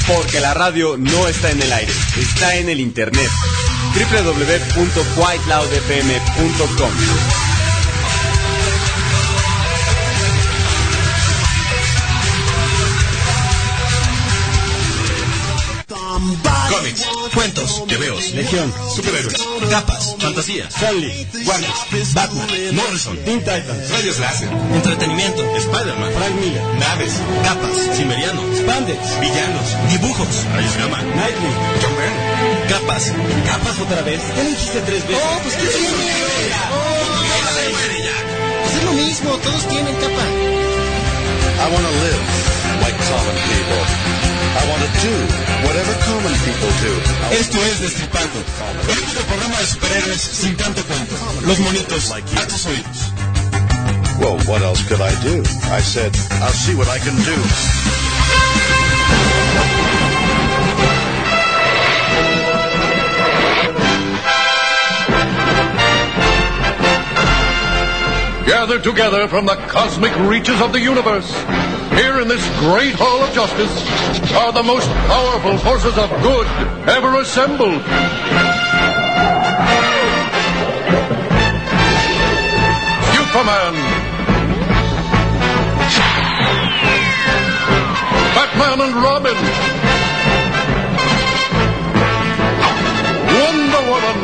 Porque la radio no está en el aire, está en el internet. www.quiteloudfm.com. Cómics, cuentos, tebeos, Legión, superhéroes, capas, fantasía, Stanley, Warner, Batman, Morrison, Teen Titans, rayos láser, entretenimiento, Spider-Man, Frank Miller, naves, capas, Cimmeriano, Spandex, villanos, dibujos, rayos gamma, Nightwing, John Byrne, capas. capas otra vez. Ya lo dijiste 3 veces. Oh, pues ¿qué tiene? Pues es lo mismo, todos tienen capa. I want to live like common people. I want to do whatever common people do. Esto es Destripando, el único programa de superhéroes sin tanto cuento. Los monitos a tus oídos. Well, what else could I do? I said, I'll see what I can do. Gathered together from the cosmic reaches of the universe, here in this great hall of justice, are the most powerful forces of good ever assembled. Superman, Batman and Robin, Wonder Woman.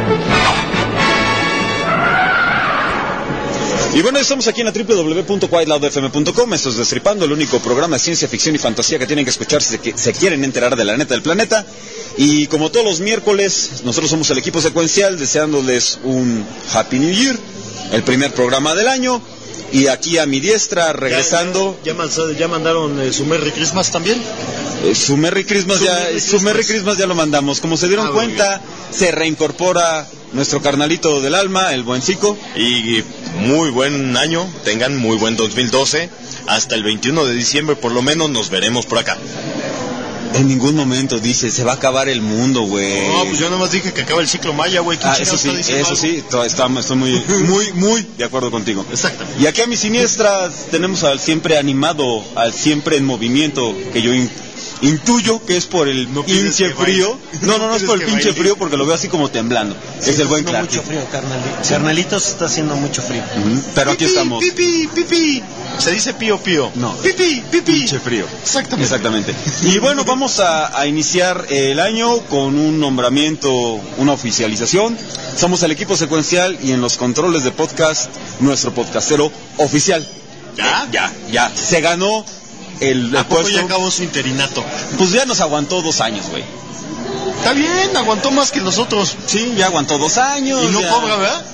Y bueno, estamos aquí en la www.quiteloudfm.com. Esto es Destripando, el único programa de ciencia ficción y fantasía que tienen que escuchar si se quieren enterar de la neta del planeta. Y como todos los miércoles, nosotros somos el equipo secuencial, deseándoles un Happy New Year, el primer programa del año. Y aquí a mi diestra, regresando... ¿Ya mandaron su Merry Christmas también? Su Merry Christmas ya lo mandamos. Como se dieron cuenta, se reincorpora nuestro carnalito del alma, el buen Cico. Y muy buen año, tengan muy buen 2012. Hasta el 21 de diciembre por lo menos nos veremos por acá. En ningún momento dice, se va a acabar el mundo, güey. No, pues yo nomás dije que acaba el ciclo maya, güey. Eso sí, estoy muy de acuerdo contigo. Exactamente. Y aquí a mis siniestras tenemos al siempre animado, al siempre en movimiento, que yo intuyo que es por el pinche frío. No es por el pinche frío, porque lo veo así como temblando. Sí, es el buen Clark. Mucho frío, carnalitos, está haciendo mucho frío. Pero aquí estamos. Pipi. Se dice pío. No. Pipi. Pinche frío. Exactamente. Y bueno, vamos a iniciar el año con un nombramiento, una oficialización. Somos el equipo secuencial y en los controles de podcast, nuestro podcastero oficial. Ya. Se ganó el ¿A poco puesto. ya acabó su interinato? Pues ya nos aguantó 2 años, güey. Está bien, aguantó más que nosotros. Sí, ya aguantó 2 años. Y no ya. cobra, ¿verdad?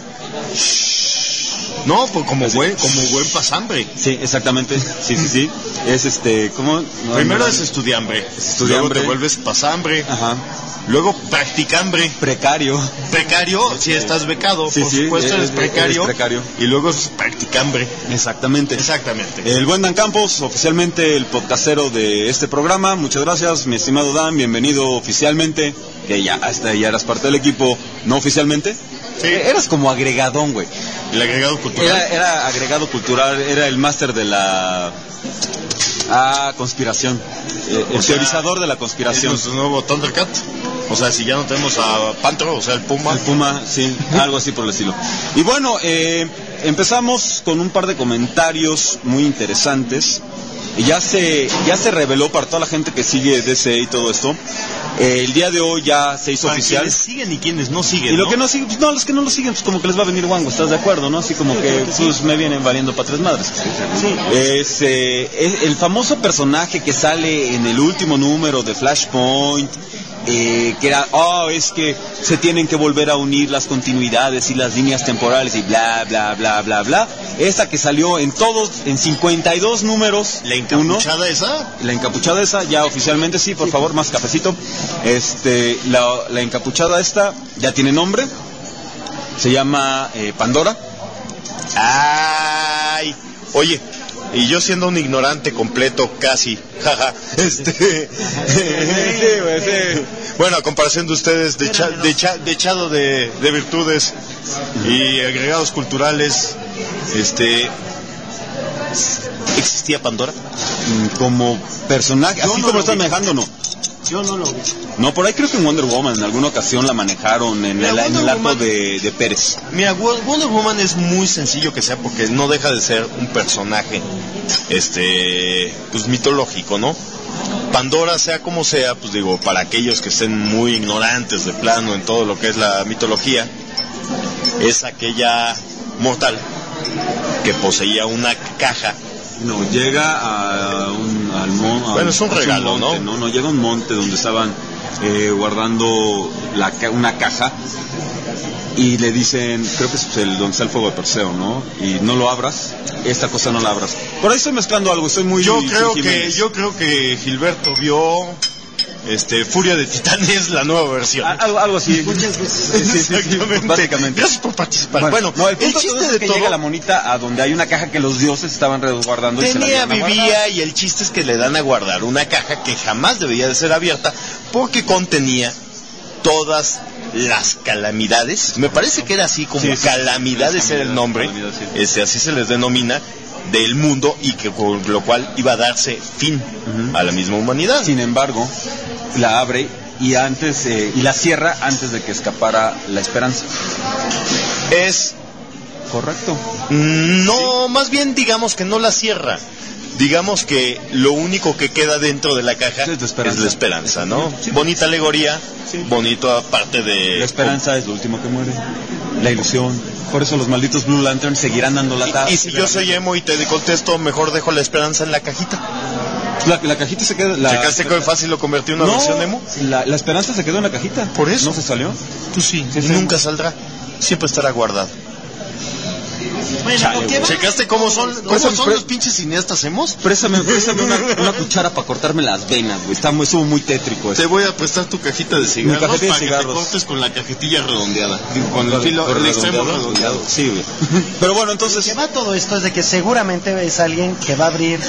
No, pues como buen pasambre. Sí, exactamente. Sí. Es ¿cómo? Primero es estudiambre. Luego te vuelves pasambre. Ajá. Luego practicambre. Precario. Si estás becado, Sí, por supuesto eres precario. Eres precario. Y luego es practicambre. Exactamente. El buen Dan Campos, oficialmente el podcastero de este programa. Muchas gracias, mi estimado Dan, bienvenido oficialmente. Que ya eras parte del equipo, no oficialmente. Sí. Eras como agregadón, güey. El agregado cultural. Era agregado cultural, era el máster de la conspiración. El teorizador de la conspiración. Es nuestro nuevo Thundercat. O sea, si ya no tenemos a Pantro, o sea, el Puma. El Puma, sí, algo así por el estilo. Y bueno, empezamos con un par de comentarios muy interesantes. Ya se reveló para toda la gente que sigue DC y todo esto. El día de hoy ya se hizo oficial. Quienes siguen y quienes no siguen. Y lo que no siguen, pues no, los que no lo siguen, pues como que les va a venir guango, ¿estás de acuerdo, no? Así como que pues me vienen valiendo para 3 madres. Sí. Es el famoso personaje que sale en el último número de Flashpoint. Que era, es que se tienen que volver a unir las continuidades y las líneas temporales y bla, bla, bla, bla, bla. Esa que salió en 52 números. ¿La encapuchada esa? La encapuchada esa, ya oficialmente, sí, por favor, más cafecito. La encapuchada esta ya tiene nombre. Se llama Pandora. ¡Ay! Oye, y yo siendo un ignorante completo, casi, jaja, Sí, güey, sí. Bueno, a comparación de ustedes, dechado de virtudes y agregados culturales, ¿existía Pandora? Como personaje, así como lo estás manejando, no. Yo no lo vi. No, por ahí creo que en Wonder Woman en alguna ocasión la manejaron en el arco Woman, de Pérez. Mira, Wonder Woman es muy sencillo que sea porque no deja de ser un personaje, pues mitológico, ¿no? Pandora, sea como sea, pues digo, para aquellos que estén muy ignorantes de plano en todo lo que es la mitología, es aquella mortal que poseía una caja. No, llega al monte. Bueno, es un regalo, monte, ¿no? Llega a un monte donde estaban guardando una caja y le dicen, creo que es donde está el fuego de Perseo, ¿no? Y no lo abras, esta cosa no la abras. Por ahí estoy mezclando algo, estoy muy... Yo creo que Gilberto vio Furia de Titanes, la nueva versión. Algo así. Muchas veces. Sí, básicamente. Gracias por participar. Bueno, el chiste es que llega la monita a donde hay una caja que los dioses estaban resguardando. Vivía, y el chiste es que le dan a guardar una caja que jamás debería de ser abierta porque contenía todas las calamidades. Me parece que era así como calamidades era el nombre. Así se les denomina, del mundo, y que con lo cual iba a darse fin a la misma humanidad. Sin embargo, la abre y la cierra antes de que escapara la esperanza. Es correcto. No, más bien digamos que no la cierra. Digamos que lo único que queda dentro de la caja es la esperanza, ¿no? Sí. Bonita alegoría, bonito aparte de... La esperanza es lo último que muere, la ilusión. Por eso los malditos Blue Lanterns seguirán dando lata. Y si yo soy emo y te contesto, mejor dejo la esperanza en la cajita. La cajita se queda... ¿Checaste que fácil lo convertí en una versión emo? La esperanza se quedó en la cajita. ¿Por eso? ¿No se salió? Tú sí, nunca saldrá. Siempre estará guardado. Bueno, ¿checaste cómo son los pinches cineastas emos? Préstame una cuchara para cortarme las venas, güey. Estuvo muy tétrico eso. Te voy a prestar tu cajita de cigarros para que te cortes con la cajetilla redondeada. Con el filo, el extremo redondeado. Sí, güey. Pero bueno, entonces... Lo que va todo esto es de que seguramente es alguien que va a abrir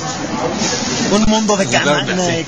un mundo de carmaleón.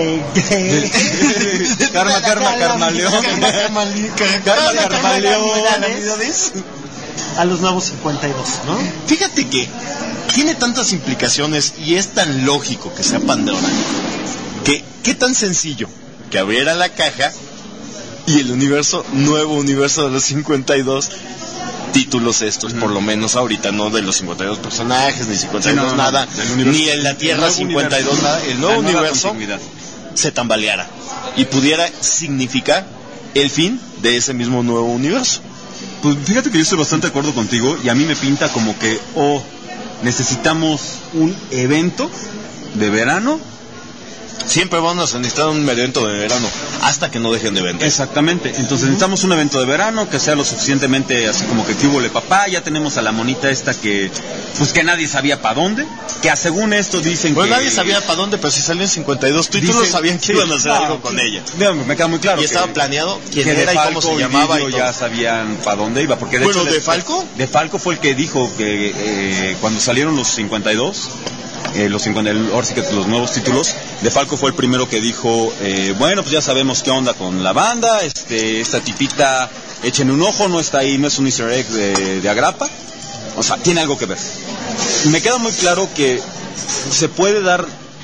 A los nuevos 52, ¿no? Fíjate que tiene tantas implicaciones y es tan lógico que sea Pandora, que qué tan sencillo que abriera la caja y el nuevo universo de los 52 títulos estos, por lo menos ahorita, no de los 52 personajes, ni 52 nada, ni en la Tierra 52 nada, el nuevo universo se tambaleara y pudiera significar el fin de ese mismo nuevo universo. Pues fíjate que yo estoy bastante de acuerdo contigo y a mí me pinta como que necesitamos un evento de verano. Siempre vamos a necesitar un evento de verano hasta que no dejen de vender. Exactamente, entonces necesitamos un evento de verano que sea lo suficientemente así como que hubo le papá. Ya tenemos a la monita esta que nadie sabía para dónde, que según esto dicen que... nadie sabía para dónde, pero si salió en 52 títulos sabían que iban a hacer algo con ella. Me queda muy claro. Y estaba planeado quién era y cómo se llamaba y todo. Ya sabían para dónde iba, porque de hecho... ¿De Falco? De Falco fue el que dijo que cuando salieron los 52... ahora sí que los nuevos títulos, de Falco fue el primero que dijo, bueno, pues ya sabemos qué onda con la banda, esta tipita, echen un ojo, no está ahí, no es un easter egg de Agrapa, o sea, tiene algo que ver. Y me queda muy claro que se puede dar,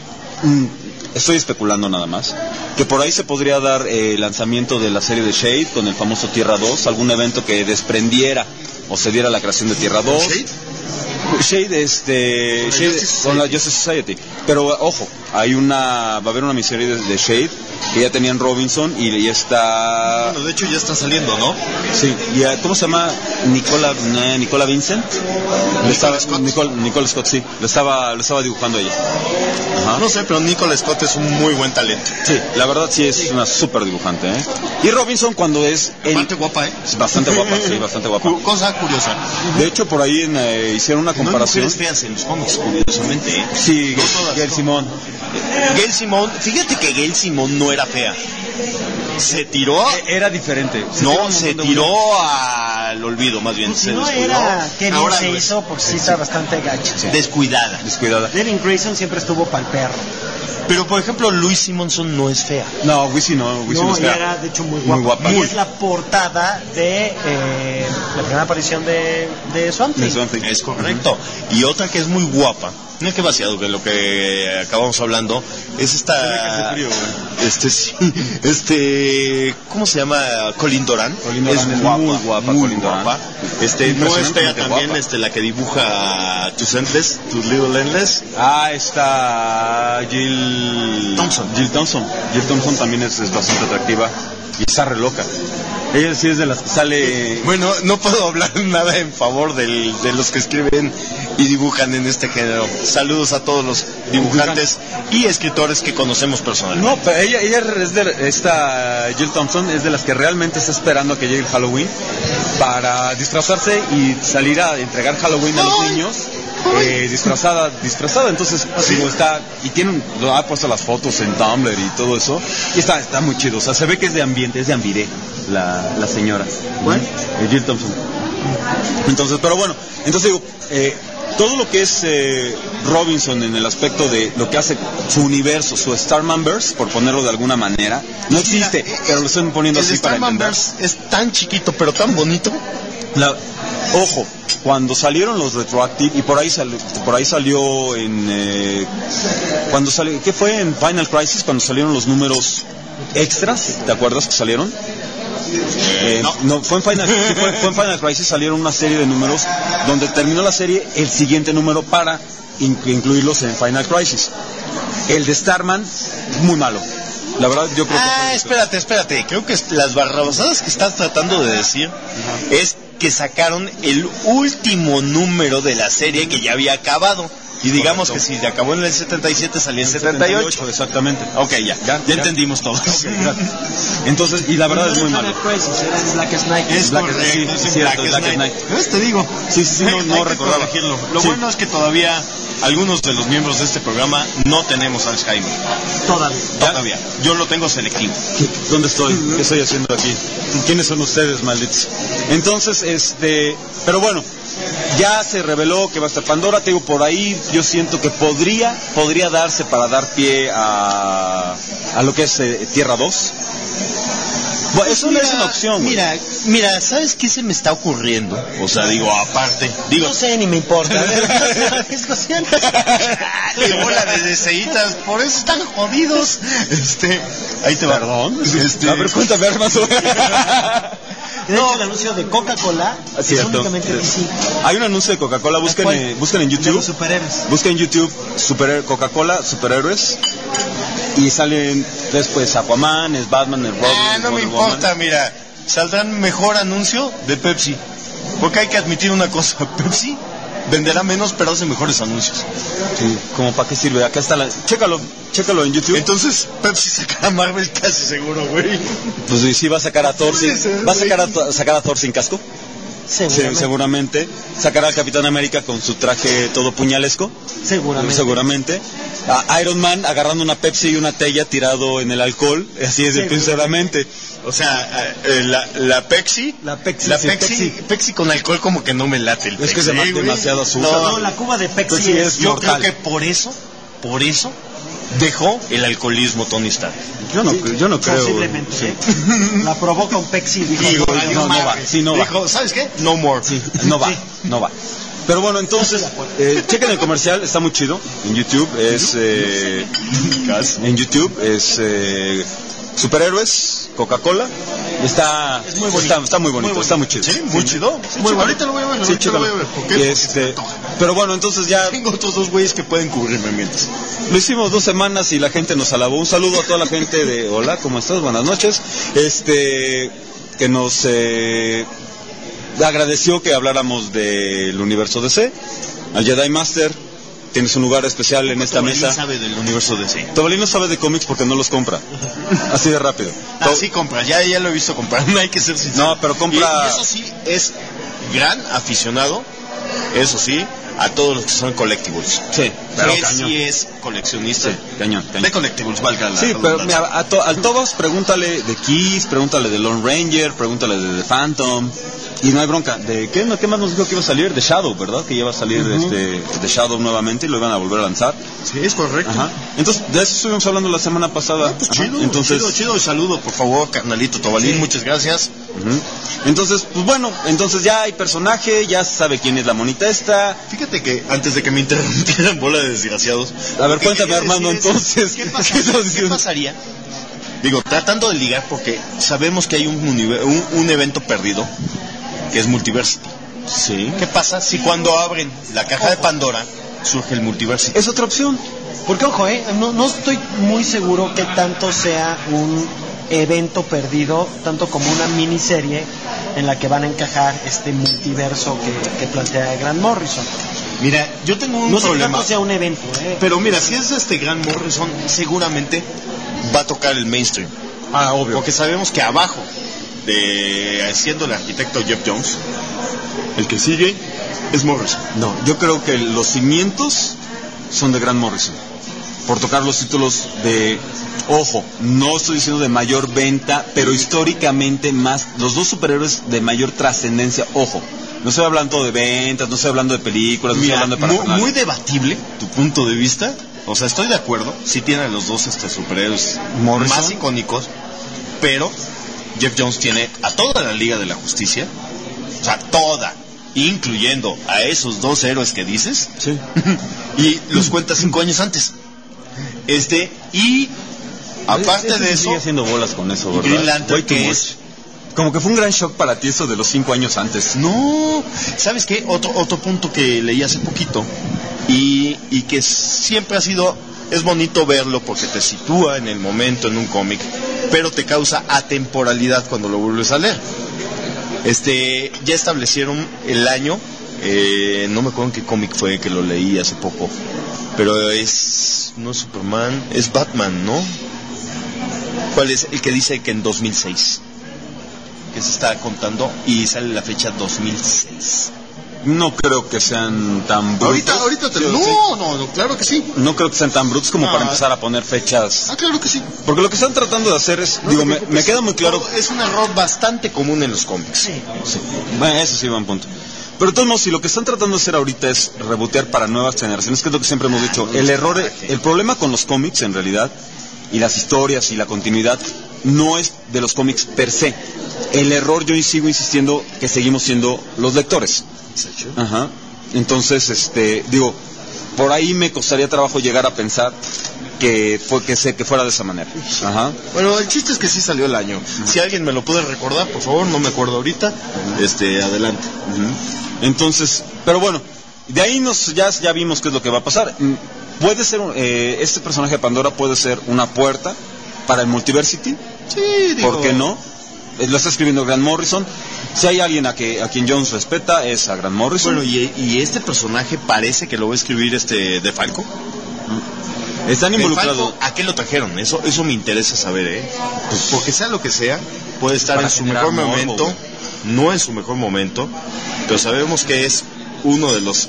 estoy especulando nada más, que por ahí se podría dar el lanzamiento de la serie de Shade con el famoso Tierra 2, algún evento que desprendiera o se diera la creación de Tierra 2. Shade con la Justice Society. Pero ojo, va a haber una miniserie de Shade que ya tenían Robinson y está... Bueno, de hecho ya está saliendo, ¿no? Sí, y ¿cómo se llama? Nicola Vincent. Nicole Scott, sí. Lo estaba dibujando ella. Ajá. No sé, pero Nicole Scott es un muy buen talento. Sí, la verdad sí es una súper dibujante, ¿eh? Y Robinson cuando es... Bastante guapa, ¿eh? Bastante guapa, sí, bastante guapa. Cosa curiosa. De hecho, por ahí hicieron una comparación. No hay mujeres feas en los cómics, curiosamente, ¿eh? Sí, Gail Simone. Gail Simone, fíjate que Gail Simone no era fea. Se tiró era diferente. Se tiró al olvido, más bien. Pues si no era que bien se hizo, porque sí está bastante gacha. Sí. Descuidada. Devin Grayson siempre estuvo pa'l perro. Pero por ejemplo, Louise Simonson no es fea. No, Wissy no es fea. Era de hecho muy guapa. Y es la portada de la primera aparición de Swamp Thing. Es correcto. Y otra que es muy guapa Mira qué vaciado que lo que acabamos hablando es esta... frío, ¿cómo se llama? Colin Doran. Es muy guapa, muy Colin Doran. guapa. No es ella Impresionantemente también, guapa. la que dibuja Tus Endless, Tus Little Endless. Está Jill Thompson. Jill Thompson también es bastante atractiva y está re loca. Ella sí es de las que sale... Bueno, no puedo hablar nada en favor de los que escriben y dibujan en este género. Saludos a todos los dibujantes y escritores que conocemos personalmente. No, pero ella es de esta Jill Thompson es de las que realmente está esperando a que llegue el Halloween para disfrazarse y salir a entregar Halloween a los niños. Disfrazada, entonces como está y lo ha puesto las fotos en Tumblr y todo eso y está muy chido, o sea, se ve que es de ambiente, es de Ambiré la señora. ¿Cuál? Jill Thompson. Entonces, pero bueno, entonces digo, todo lo que es Robinson en el aspecto de lo que hace su universo, su Starmanverse, por ponerlo de alguna manera, no existe, pero lo están poniendo así para entender. Starmanverse es tan chiquito pero tan bonito. Ojo, cuando salieron los Retroactive y por ahí salió en ¿qué fue? En Final Crisis, cuando salieron los números extras, ¿te acuerdas que salieron? No, fue en Final Crisis, salieron una serie de números donde terminó la serie el siguiente número para incluirlos en Final Crisis. El de Starman, muy malo. La verdad, yo creo que... Espérate. Creo que las barrabasadas que estás tratando de decir es que sacaron el último número de la serie que ya había acabado. Y digamos que si acabó en el 77, salía en 78. Exactamente. Ok, ya entendimos todo. Okay, entonces, y la verdad es muy malo. Es Black Knight. Es Black correcto, sí, es cierto, Black Black Knight. Knight. Te digo. Sí, no Hay que recordaba. corregirlo. Lo Sí. bueno es que todavía algunos de los miembros de este programa no tenemos Alzheimer. Todavía. Yo lo tengo selectivo. ¿Dónde estoy? ¿Qué estoy haciendo aquí? ¿Quiénes son ustedes, malditos? Entonces, pero bueno, ya se reveló que va a estar Pandora. Te digo, por ahí yo siento que podría darse para dar pie a lo que es Tierra 2. Bueno, eso no es una opción. Mira, ¿sabes qué se me está ocurriendo? O sea, aparte. No sé, ni me importa. Bola de deseitas, por eso están jodidos. Ahí te va. Perdón. A ver, cuéntame, hermano. De hecho, el anuncio de Coca-Cola es únicamente DC. Hay un anuncio de Coca-Cola, busquen en YouTube. De los superhéroes. Busquen en YouTube Coca-Cola, superhéroes. Y salen después Aquaman, es Batman, es Robin. No me importa, mira. Saldrán mejor anuncio de Pepsi. Porque hay que admitir una cosa, Pepsi venderá menos pero hace mejores anuncios. Sí, ¿como para qué sirve? Acá está Chécalo en YouTube. Entonces Pepsi sacará a Marvel casi seguro, güey. Pues sí, va a sacar a Thor sacar a Thor sin casco. Seguramente. Sacará al Capitán América con su traje todo puñalesco. Seguramente. A Iron Man agarrando una Pepsi y una Tella tirado en el alcohol. Así es, sinceramente. O sea, la Pepsi con alcohol como que no me late el Es que es demasiado azúcar. No, la cuba de Pepsi es yo mortal. creo que por eso dejó el alcoholismo Tony Stark. Yo no creo. Posiblemente. Sí. La probó con Pepsi y dijo, no va. Sí, no va. Dijo, ¿sabes qué? No more. Sí, no va. Pero bueno, entonces, chequen el comercial, está muy chido. En YouTube es superhéroes, Coca-Cola. Está muy bonito, está muy chido. Sí, muy chido. Muy bueno. Ahorita lo voy a ver. Sí, chécalo. Pero bueno, entonces ya tengo otros dos güeyes que pueden cubrirme mientras. Lo hicimos 2 semanas y la gente nos alabó. Un saludo a toda la gente de hola, ¿cómo estás? Buenas noches. Que nos agradeció que habláramos del universo DC. Al Jedi Master, tienes un lugar especial en esta mesa. Tobalín sabe del universo DC. Tobalín no sabe de cómics porque no los compra. Así de rápido. Sí compra, ya lo he visto comprar, no hay que ser sincero. No, pero compra... Y eso sí, es gran aficionado, eso sí, a todos los que son collectibles. Sí, pero él sí es coleccionista. Sí, cañón. De collectibles, valga la Sí, pero mira, al Tobas pregúntale de Kiss, pregúntale de Lone Ranger, pregúntale de The Phantom. Y no hay bronca. ¿Qué más nos dijo que iba a salir? The Shadow, ¿verdad? Que iba a salir The Shadow nuevamente y lo iban a volver a lanzar. Sí, es correcto. Ajá. Entonces, de eso estuvimos hablando la semana pasada. Chido. Saludo, por favor, carnalito Tobalín, muchas gracias. Entonces, pues bueno, entonces ya hay personaje, ya se sabe quién es la monita esta. Fíjate que antes de que me interrumpieran, bola de desgraciados. A ver, cuéntame, Armando, entonces. ¿Qué pasaría? Digo, tratando de ligar, porque sabemos que hay un evento perdido, que es Multiversity. Sí. ¿Qué pasa si cuando abren la caja de Pandora surge el Multiversity? Es otra opción. Porque, ojo, no estoy muy seguro que tanto sea un evento perdido, tanto como una miniserie en la que van a encajar este multiverso que plantea Grant Morrison. Mira, yo tengo un no sé problema. No sea un evento, Pero mira, si es Grant Morrison, seguramente va a tocar el mainstream. Obvio. Porque sabemos que abajo, siendo el arquitecto Jeff Jones, el que sigue es Morrison. No, yo creo que los cimientos son de Grant Morrison. Por tocar los títulos de... Ojo, no estoy diciendo de mayor venta, pero históricamente más... Los dos superhéroes de mayor trascendencia, ojo. No estoy hablando de ventas, no estoy hablando de películas, no estoy hablando de parafernalia. Muy debatible tu punto de vista. O sea, estoy de acuerdo. Sí tienen los dos superhéroes Morrison, más icónicos. Pero Jeff Jones tiene a toda la Liga de la Justicia. O sea, toda. Incluyendo a esos dos héroes que dices. Sí. Y los cuenta 5 años antes. Y aparte de eso, sigue haciendo bolas con eso, ¿verdad? Green Lantern, que es como que fue un gran shock para ti eso de los 5 años antes. No, ¿sabes qué? Otro punto que leí hace poquito y que siempre ha sido, es bonito verlo porque te sitúa en el momento en un cómic, pero te causa atemporalidad cuando lo vuelves a leer. Ya establecieron el año, no me acuerdo en qué cómic fue que lo leí hace poco, pero no es Superman, es Batman, ¿no? ¿Cuál es? El que dice que en 2006, que se está contando y sale la fecha 2006. No creo que sean tan brutos. Ahorita te lo... No, claro que sí. No creo que sean tan brutos como para empezar a poner fechas. Claro que sí. Porque lo que están tratando de hacer es, me queda muy claro. Es un error bastante común en los cómics. Sí. Bueno, eso sí va un punto. Pero de todos modos, si lo que están tratando de hacer ahorita es rebotear para nuevas generaciones, que es lo que siempre hemos dicho, el problema con los cómics en realidad, y las historias y la continuidad, no es de los cómics per se. El error, yo sigo insistiendo, que seguimos siendo los lectores. Ajá. Entonces, por ahí me costaría trabajo llegar a pensar que fuera de esa manera. Ajá. Bueno, el chiste es que sí salió el año. Si alguien me lo puede recordar, por favor, no me acuerdo ahorita. Adelante. Entonces, pero bueno, de ahí ya vimos qué es lo que va a pasar. Puede ser este personaje de Pandora puede ser una puerta para el Multiversity. Sí, digo. ¿Por qué no? Lo está escribiendo Grant Morrison. Si hay alguien a quien Jones respeta, es a Grant Morrison. Bueno, y este personaje parece que lo va a escribir de Falco. Están involucrados. ¿A qué lo trajeron? Eso me interesa saber, Pues porque sea lo que sea, puede estar en su mejor momento, no en su mejor momento, pero sabemos que es uno de los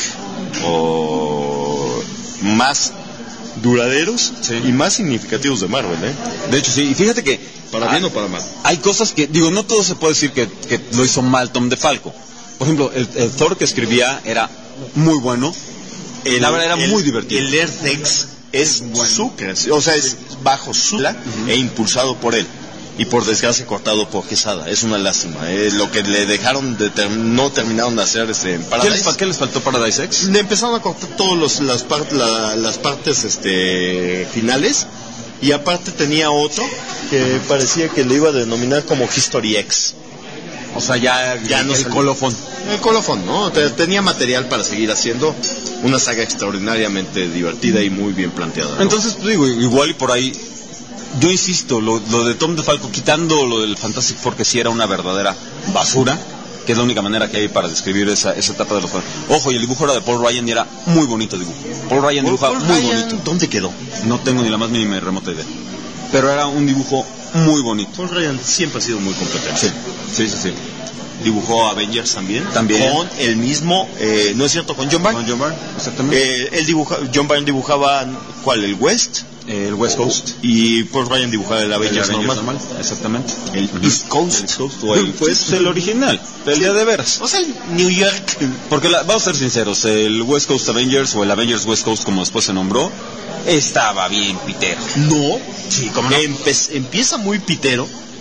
o más duraderos y más significativos de Marvel, De hecho, sí, y fíjate que para bien o para mal. Hay cosas que, no todo se puede decir que lo hizo mal Tom DeFalco. Por ejemplo, el Thor que escribía era muy bueno. La verdad era muy divertido. El Earth-X es su creación, o sea, es bajo su e impulsado por él. Y por desgracia cortado por Quesada. Es una lástima. Lo que le dejaron no terminaron de hacer en Paradise. ¿Qué les faltó Paradise X? Le empezaron a cortar todas las partes finales. Y aparte tenía otro que parecía que le iba a denominar como History X. O sea, ya no el colofón. El colofón, ¿no? Tenía material para seguir haciendo una saga extraordinariamente divertida y muy bien planteada, ¿no? Entonces, igual y por ahí, yo insisto, lo de Tom DeFalco, quitando lo del Fantastic Four, que sí era una verdadera basura, que es la única manera que hay para describir esa etapa de los juegos. Ojo, y el dibujo era de Paul Ryan y era muy bonito dibujo. Paul Ryan dibujaba muy bonito. ¿Dónde quedó? No tengo ni la más mínima remota idea. Pero era un dibujo muy bonito. Paul Ryan siempre ha sido muy competente. Sí. Dibujó Avengers también. Con el mismo, ¿no es cierto? Con John Byrne. Con John Byrne, exactamente. John Byrne dibujaba, ¿cuál? ¿El West? El West Coast. Y Paul Ryan dibujaba el Avengers normal. Exactamente. El East Coast. O el original, el día de veras. O sea, el New York. Porque vamos a ser sinceros, el West Coast Avengers o el Avengers West Coast, como después se nombró, estaba bien pitero. No. Sí, como no. Empieza muy pitero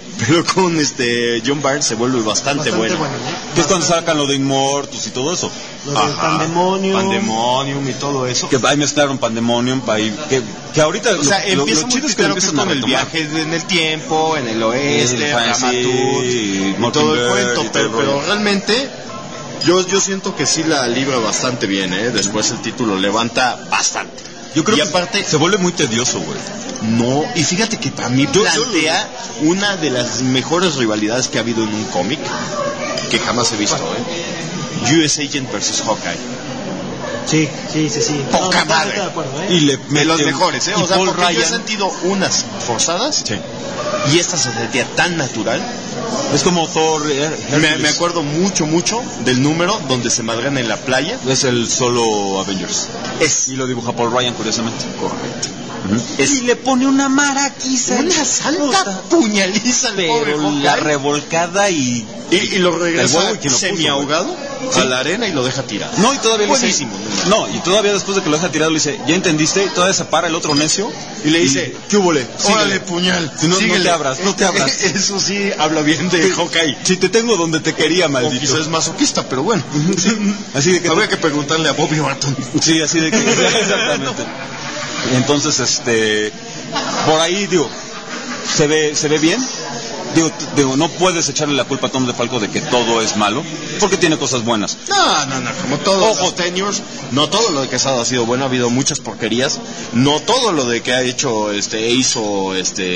pero con John Byrne se vuelve bastante bueno. Que es cuando sacan lo de Immortus y todo eso. Lo de Pandemonium y todo eso. Que ahí mezclaron Pandemonium, que ahorita o sea, empieza lo muy chido es que lo pitero, empiezan a con el retomar. viaje en el tiempo, en el oeste, Ramatut y todo el Mockingbird cuento, y todo el pero rollo. realmente yo siento que sí la libra bastante bien, después el título levanta bastante. Yo creo y que aparte se vuelve muy tedioso, güey. no, y fíjate que para mí plantea una de las mejores rivalidades que ha habido en un cómic que jamás he visto, US Agent versus Hawkeye. Sí. Poca No, madre. estoy de acuerdo, Y le De los mete- mejores, y o sea, Paul porque yo he Ryan, sentido unas forzadas sí. y esta se sentía tan natural. Es como Thor. Me acuerdo mucho del número donde se madrean en la playa. Es el solo Avengers. Y lo dibuja Paul Ryan, curiosamente. Correcto. Es le pone una maraquiza. una santa puñaliza al pobre Pero Hawkeye. la revolcada y lo El regresa huevo y quien lo puso, semi ahogado Sí. a la arena y lo deja tirado. No, y todavía le dice. Buenísimo. No, y todavía después de que lo deja tirado le dice, ¿ya entendiste? Y todavía se para el otro necio Y le dice, ¿qué húbole? órale, puñal. No, no síguele. te abras, no te abras. Eso sí, habla bien de Hawkeye. Si te tengo donde te quería, O maldito. quizás es masoquista, pero bueno. Así de que Habría que preguntarle a Bobby Barton. Sí, así de que exactamente. Entonces, por ahí digo, se ve bien. Digo, no puedes echarle la culpa a Tom DeFalco de que todo es malo, porque tiene cosas buenas. No, como todos los tenures, no todo lo de Quesada ha sido bueno, ha habido muchas porquerías, no todo lo de que ha hecho hizo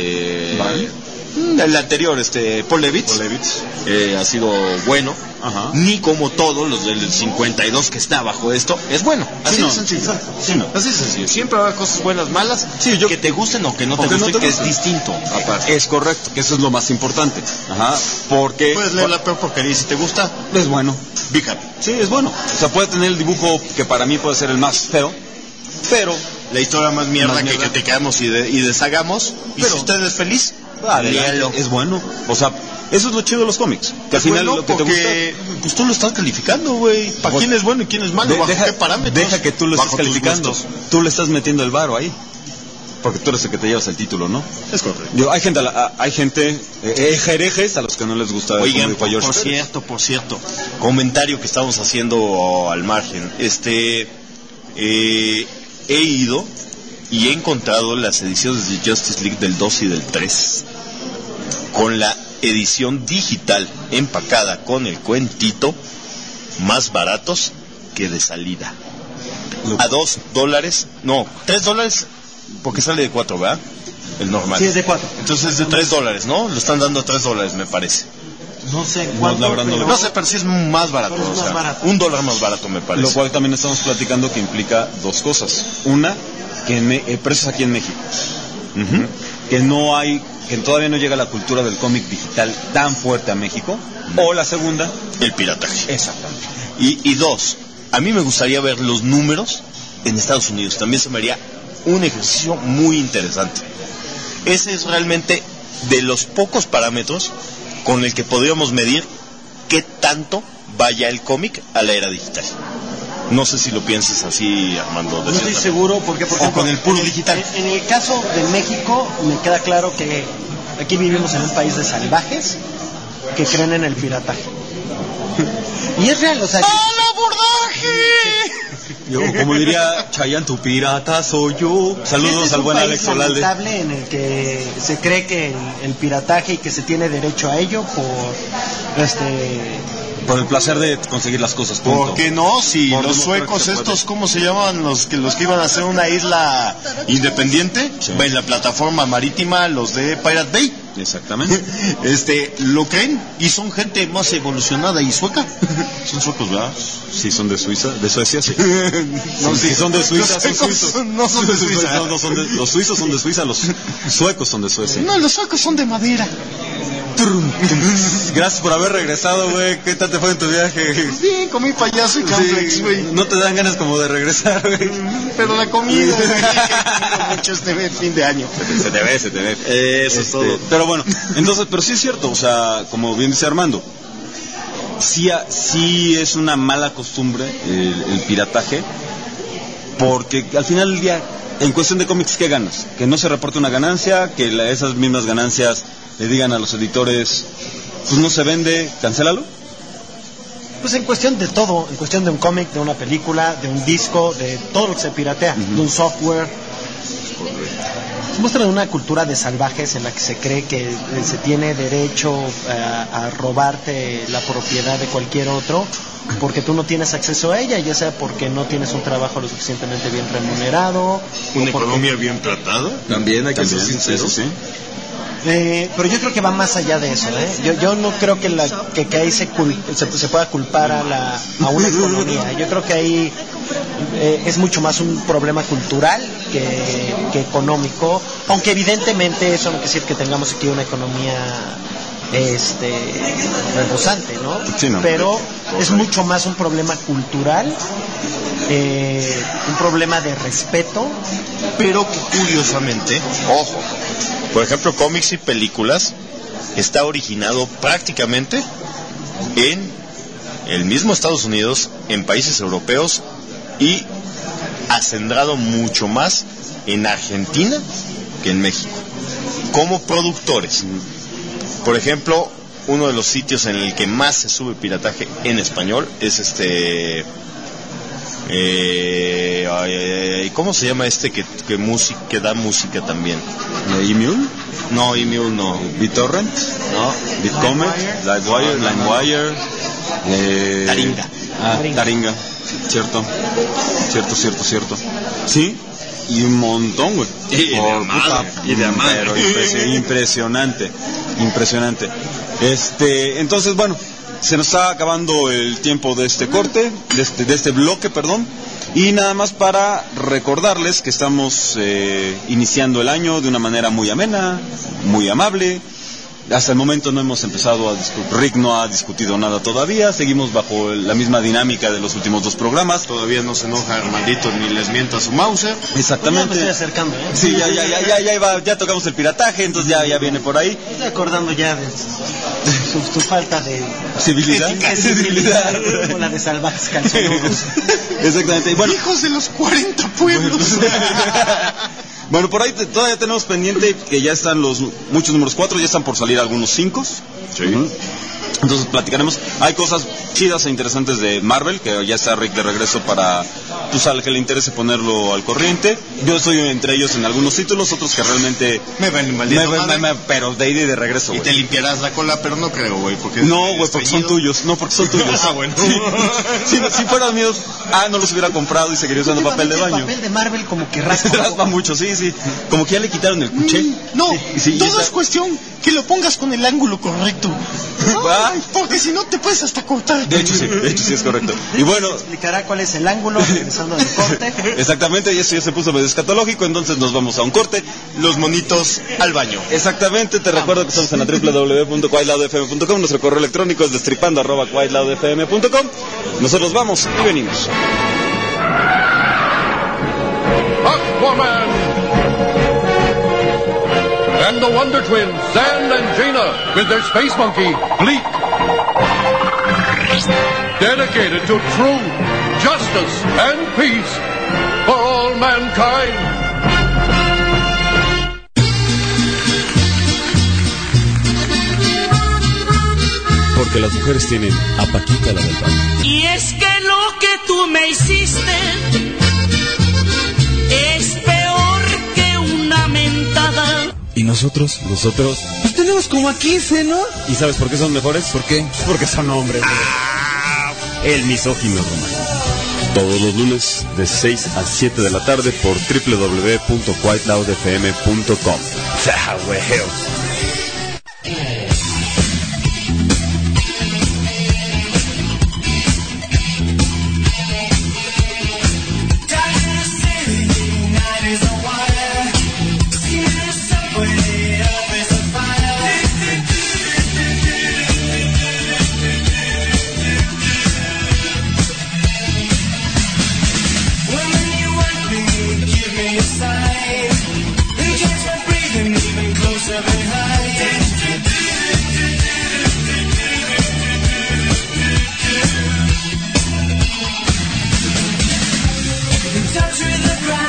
el anterior, Paul Levitz, ha sido bueno, Ajá. ni como todos los del 52 que está bajo esto, es bueno. Así Sí, de no, sencillo. sí, no. Así de sencillo. Siempre habrá cosas buenas, malas, Sí, que te gusten o que no te gusten, que es distinto. Aparte. Es correcto, que eso es lo más importante. Ajá, porque Puedes leer la peor porquería y si te gusta, es bueno. be happy. Sí, es bueno. O sea, puede tener el dibujo que para mí puede ser el más feo, pero La historia más mierda, Más mierda. que criticamos y deshagamos. Y Pero- si usted es feliz, adelante, léalo. es bueno. O sea, eso es lo chido de los cómics. Que al Es final bueno lo que te porque, gusta. pues tú lo estás calificando, güey. ¿Para Pues, quién es bueno y quién es malo? ¿Bajo qué parámetros? deja que tú lo estés Bajo tus calificando. gustos. Tú le estás metiendo el varo ahí. Porque tú eres el que te llevas el título, ¿no? Es correcto. Digo, hay gente, herejes a los que no les gusta. Oigan, como dijo George por Pérez. cierto, comentario que estamos haciendo al margen. He ido y he encontrado las ediciones de Justice League del 2 y del 3 con la edición digital empacada con el cuentito más baratos que de salida. A $2, no, $3, porque sale de 4, ¿verdad? El normal. Sí, es de 4. Entonces es de $3, ¿no? Lo están dando a $3, me parece. No sé No, cuánto, la verdad no pero- lo No sé, pero sí es más barato. Pero es o sea, más barato. $1 más barato, me parece. Lo cual también estamos platicando que implica dos cosas. Una, que precios aquí en México. Ujú. Que todavía no llega la cultura del cómic digital tan fuerte a México. O la segunda, El pirataje. exactamente. Y dos, a mí me gustaría ver los números en Estados Unidos. También se me haría un ejercicio muy interesante. Ese es realmente de los pocos parámetros con el que podríamos medir qué tanto vaya el cómic a la era digital. No sé si lo piensas así, Armando. de No estoy cierta seguro porque, por O ejemplo, con el puro en digital. En el caso de México, me queda claro que aquí vivimos en un país de salvajes que creen en el pirataje. Y es real, o sea... Yo, como diría Chayanne, tu pirata soy yo. Saludos Este al es buen un Alex país Olalde. lamentable en el que se cree que el pirataje y que se tiene derecho a ello Por el placer de conseguir las cosas. Punto. ¿Por qué no? Si Por los demostrar suecos que se puede. estos, ¿cómo se llaman? Los que iban a hacer una isla independiente, Sí. en la plataforma marítima, los de Pirate Bay. Exactamente. Lo creen y son gente más evolucionada y sueca. Son suecos, ¿verdad? Sí, son de Suiza, de Suecia, sí. No, Sí, sí. son de Suiza, Los son suecos suizos. no son de Suiza. No, los suizos son de Suiza, los suecos son de Suecia. No, los suecos son de madera. Gracias por haber regresado, güey. ¿Qué tal te fue en tu viaje? Bien, comí payaso y cornflakes, güey. No te dan ganas como de regresar, güey. Pero la comida, mucho este fin de año. Se te ve. Eso es todo. Pero bueno, entonces, pero sí es cierto, o sea, como bien dice Armando, sí es una mala costumbre el pirataje, porque al final del día, en cuestión de cómics, ¿qué ganas? Que no se reporte una ganancia, que esas mismas ganancias le digan a los editores, pues no se vende, cancélalo? Pues en cuestión de todo, en cuestión de un cómic, de una película, de un disco, de todo lo que se piratea, de un software. Muestra una cultura de salvajes en la que se cree que se tiene derecho a robarte la propiedad de cualquier otro porque tú no tienes acceso a ella, ya sea porque no tienes un trabajo lo suficientemente bien remunerado. Una economía bien tratada. También hay que ser sinceros. Sí. Pero yo creo que va más allá de eso, ¿eh? Yo no creo que ahí se pueda culpar a una economía. Yo creo que ahí es mucho más un problema cultural que económico, aunque evidentemente eso no quiere decir que tengamos aquí una economía rebosante, ¿no? Sí, no. Pero es mucho más un problema cultural, un problema de respeto. Pero que curiosamente, ojo, por ejemplo, cómics y películas está originado prácticamente en el mismo Estados Unidos, en países europeos y acendrado mucho más en Argentina que en México, como productores. Por ejemplo, uno de los sitios en el que más se sube pirataje en español es ¿cómo se llama que da música también? ¿Emule? No, Emule no. ¿BitTorrent? No. ¿BitComet? ¿LimeWire? Taringa. Taringa. Cierto. Sí, y un montón, güey. Y de madre. Pero impresionante. Entonces, bueno, se nos está acabando el tiempo de este corte, de este bloque, perdón. Y nada más para recordarles que estamos iniciando el año de una manera muy amena, muy amable. Hasta el momento no hemos empezado a discutir, Rick no ha discutido nada todavía, seguimos bajo la misma dinámica de los últimos 2 programas. Todavía no se enoja Armandito ni les mienta a su Mauser. Exactamente. Ya me estoy acercando, ¿eh? Sí, ya tocamos el pirataje, entonces ya viene por ahí. Estoy acordando ya de su falta de civilidad. Como la de salvajes calzonudos. Exactamente. Y bueno, Hijos de los 40 pueblos. Bueno, por ahí todavía tenemos pendiente que ya están muchos números 4, ya están por salir algunos 5. Sí. Entonces platicaremos. Hay cosas chidas e interesantes de Marvel, que ya está Rick de regreso para, pues, al que le interese ponerlo al corriente. Yo estoy entre ellos en algunos títulos, otros que realmente me ven maldito pero de ida y de regreso, güey. Y te limpiarás la cola, pero no creo, güey, porque no, güey, porque son tuyos. Ah, bueno. Sí. Si fueran míos, no los hubiera comprado y seguiría usando papel de baño. El papel de Marvel como que raspa mucho, sí. Como que ya le quitaron el cuché. No, sí, todo es cuestión que lo pongas con el ángulo correcto. Ay, porque si no te puedes hasta cortar. De hecho sí es correcto. Y bueno, explicará cuál es el ángulo regresando del corte. Exactamente, y eso ya se puso medio escatológico, entonces nos vamos a un corte. Los monitos al baño. Exactamente, te recuerdo que estamos en la www.quieloudfm.com, nuestro correo electrónico es destripando@quieloudfm.com. Nosotros vamos y venimos. Aquaman! And the Wonder Twins, Zan and Jaina, with their space monkey, Bleak. Dedicated to truth, justice, and peace for all mankind. Porque las mujeres tienen a Paquita la del barrio. Y es que lo que tú me hiciste es peor que una mentada. ¿Y nosotros? Pues tenemos como a 15, ¿no? ¿Y sabes por qué son mejores? ¿Por qué? Porque son hombres. El misógino romano. Todos los lunes de 6 a 7 de la tarde por www.quieloudfm.com. ¡Ah, huevo!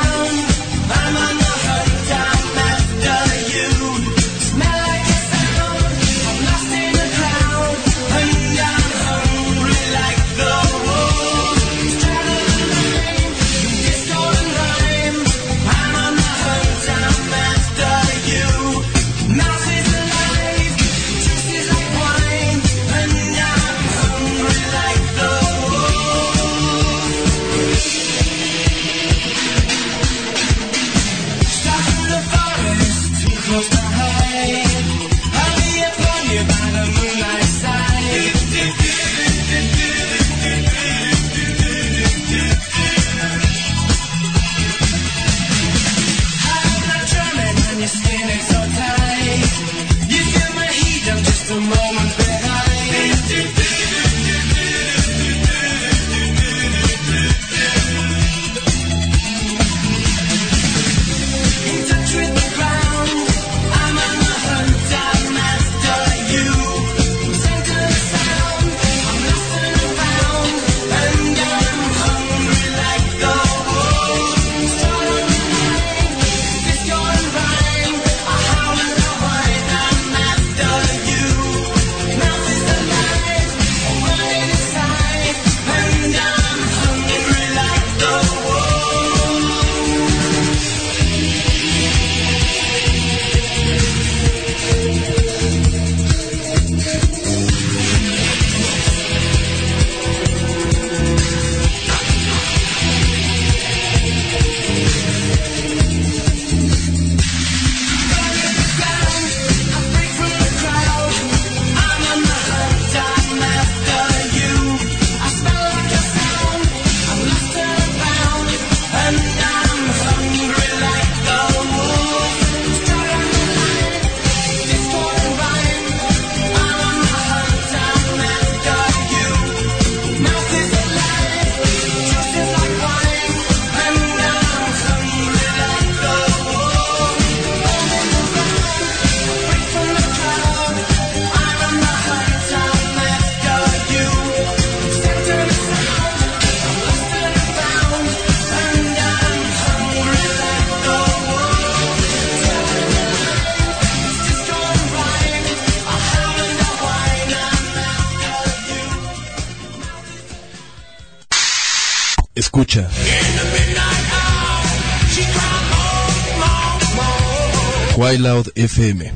I'm on the hunt, I'm after you. Smell like a Escucha Quite Loud FM.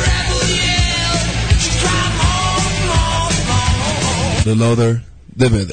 The louder, the better.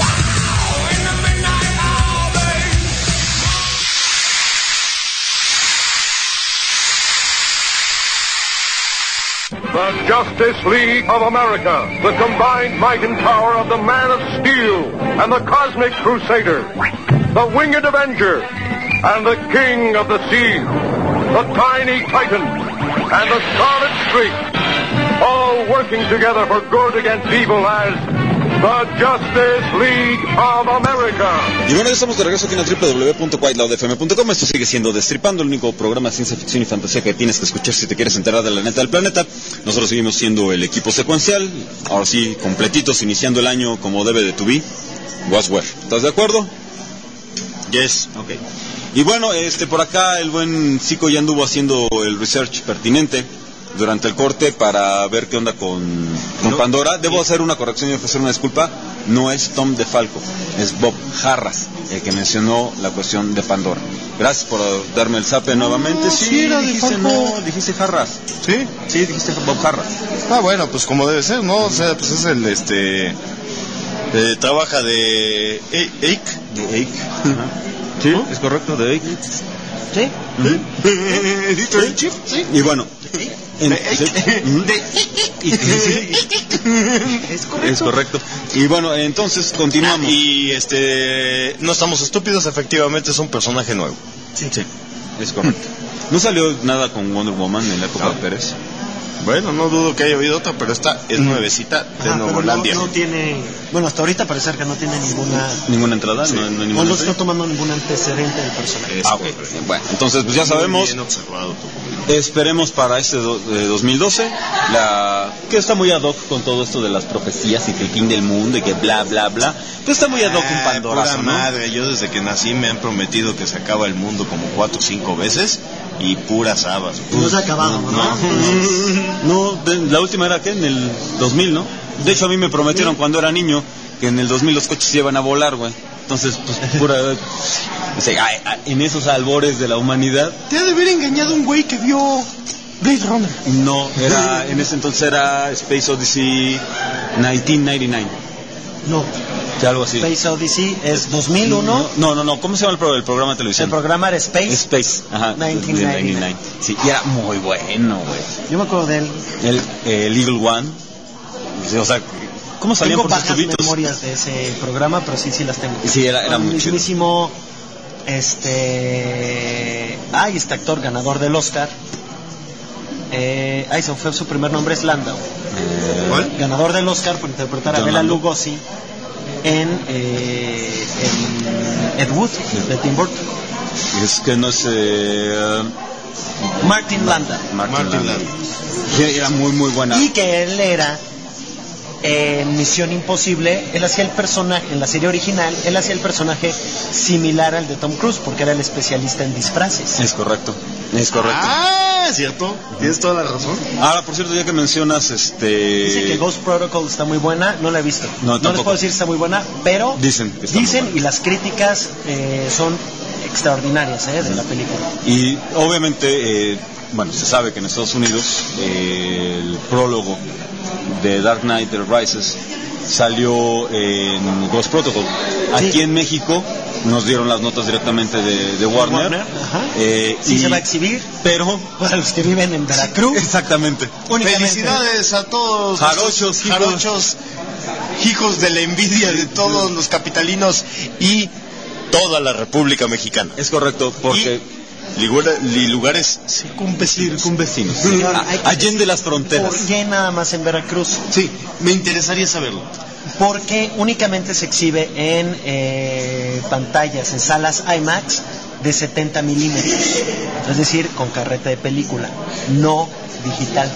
The Justice League of America, the combined might and power of the Man of Steel and the Cosmic Crusader, the Winged Avenger, and the King of the Sea, the Tiny Titan, and the Scarlet Streak, all working together for good against evil as the Justice League of America. Y bueno, ya estamos de regreso aquí en www.quiteloudfm.com. Esto sigue siendo Destripando, el único programa de ciencia ficción y fantasía que tienes que escuchar si te quieres enterar de la neta del planeta. Nosotros seguimos siendo el equipo secuencial, ahora sí, completitos, iniciando el año como debe de to be. Wasware, ¿estás de acuerdo? Yes. Ok. Y bueno, por acá el buen Zico ya anduvo haciendo el research pertinente durante el corte para ver qué onda con Pandora. Debo hacer una corrección y ofrecer una disculpa. No es Tom DeFalco, es Bob Harras el que mencionó la cuestión de Pandora. Gracias por darme el zape nuevamente. Sí, era dijiste DeFalco. no, dijiste Harras. ¿Sí? Sí, dijiste Bob Harras. Ah, bueno, pues como debe ser, ¿no? O sea, pues es el, trabaja de Eik. De Eik. Sí, ¿no? es correcto, de Eik. ¿Sí? Editor in chief, sí. Y bueno, es correcto. Y bueno, entonces continuamos. Y no estamos estúpidos, efectivamente es un personaje nuevo. Sí, es correcto. No salió nada con Wonder Woman en la época de Pérez. Bueno, no dudo que haya habido otra, pero esta es nuevecita de Nuevolandia. No tiene, bueno, hasta ahorita parece que no tiene ninguna entrada, sí. no hay No ninguna. No está tomando ningún antecedente del personaje. Ok. Bueno, entonces pues ya sabemos. Bien observado tu comentario. Esperemos para este 2012 que está muy ad hoc con todo esto de las profecías y que el fin del mundo y que bla bla bla. Pues está muy ad hoc un Pandorazo, pura ¿no? madre, yo desde que nací me han prometido que se acaba el mundo como 4 o 5 veces y puras habas. No se ha acabado, ¿no? No, la última era que en el 2000, ¿no? De hecho a mí me prometieron cuando era niño que en el 2000 los coches se iban a volar, güey. Entonces, pues pura, o sea, en esos albores de la humanidad. Te ha de haber engañado un güey que vio Blade Runner. No, en ese entonces era Space Odyssey 1999. No. Algo así. Space Odyssey es 2001. No. ¿Cómo se llama el programa de televisión? El programa era Space. Ajá. 1999. Sí, y era muy bueno, güey. Yo me acuerdo de él. El Eagle One. O sea, ¿cómo salían tengo por sus bajas tubitos? Memorias de ese programa, pero sí las tengo. Sí, era muy chido. Mismísimo, este actor ganador del Oscar. Se fue su primer nombre, es Landau. ¿Cuál? Ganador del Oscar por interpretar a Bela Lugosi en Ed Wood de Tim Burton. Es que no es Martin Landau. Martin Landau. Era muy muy buena. Y que él era en Misión Imposible, él hacía el personaje, en la serie original, él hacía el personaje similar al de Tom Cruise, porque era el especialista en disfraces. Es correcto. Ah, cierto, tienes toda la razón. Ahora, por cierto, ya que mencionas Dice que Ghost Protocol está muy buena, no la he visto. No les puedo decir si está muy buena, pero dicen que está muy buena. Y las críticas son extraordinarias de la película. Y obviamente, se sabe que en Estados Unidos el prólogo de Dark Knight Rises salió en Ghost Protocol. Aquí Sí. en México nos dieron las notas directamente de Warner. Ajá. Y se va a exhibir, pero para los que viven en Veracruz. Exactamente. Únicamente. Felicidades a todos Jarochos, hijos de la envidia de todos los capitalinos y toda la República Mexicana. Es correcto, porque lugares circunvecinos. Señor, allende las fronteras. ¿Por qué nada más en Veracruz? Sí, me interesaría saberlo. Porque únicamente se exhibe en pantallas, en salas IMAX de 70 milímetros. Es decir, con carreta de película, no digital.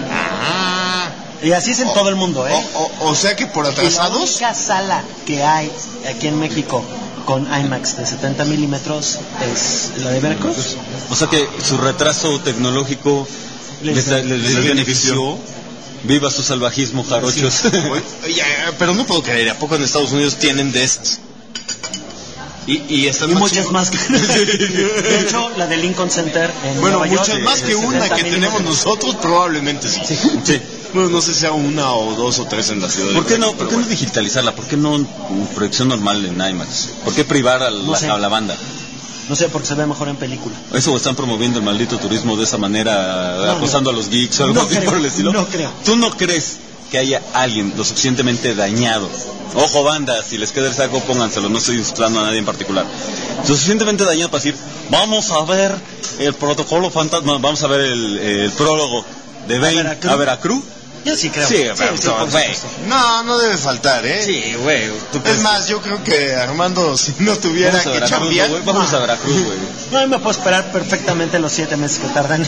Y así es en todo el mundo, O sea que por Y la atrasados. única sala que hay aquí en México con IMAX de 70 milímetros es la de Veracruz. O sea que su retraso tecnológico les benefició. Viva su salvajismo, jarochos. Oye, pero no puedo creer, ¿a poco en Estados Unidos tienen de estos? Y esta Y noche... muchas más que... De hecho, la de Lincoln Center en Bueno, Nueva York, muchas más que 70 una que milímetros. tenemos nosotros, probablemente sí. Sí. Bueno, no sé si sea una o dos o tres en la ciudad. ¿Por qué no, México, ¿por qué pero no digitalizarla? ¿Por qué no proyección normal en IMAX? ¿Por qué privar a No sé. a la banda? No sé, porque se ve mejor en película. Eso están promoviendo el maldito turismo de esa manera, No, acosando no. a los geeks o algo No así creo, por el estilo. no creo. ¿Tú no crees que haya alguien lo suficientemente dañado? Ojo, banda, si les queda el saco, pónganselo, no estoy insultando a nadie en particular. Lo suficientemente dañado para decir, vamos a ver el protocolo fantasma, vamos a ver el prólogo de Bane a Veracruz. Yo sí creo. Sí, pero, por güey. supuesto. no debe faltar, ¿eh? Sí, güey. Es más, yo creo que Armando, si no tuviera Vamos a que Veracruz, chambear... güey. Vamos a Veracruz, güey. No, yo me puedo esperar perfectamente los 7 meses que tardan.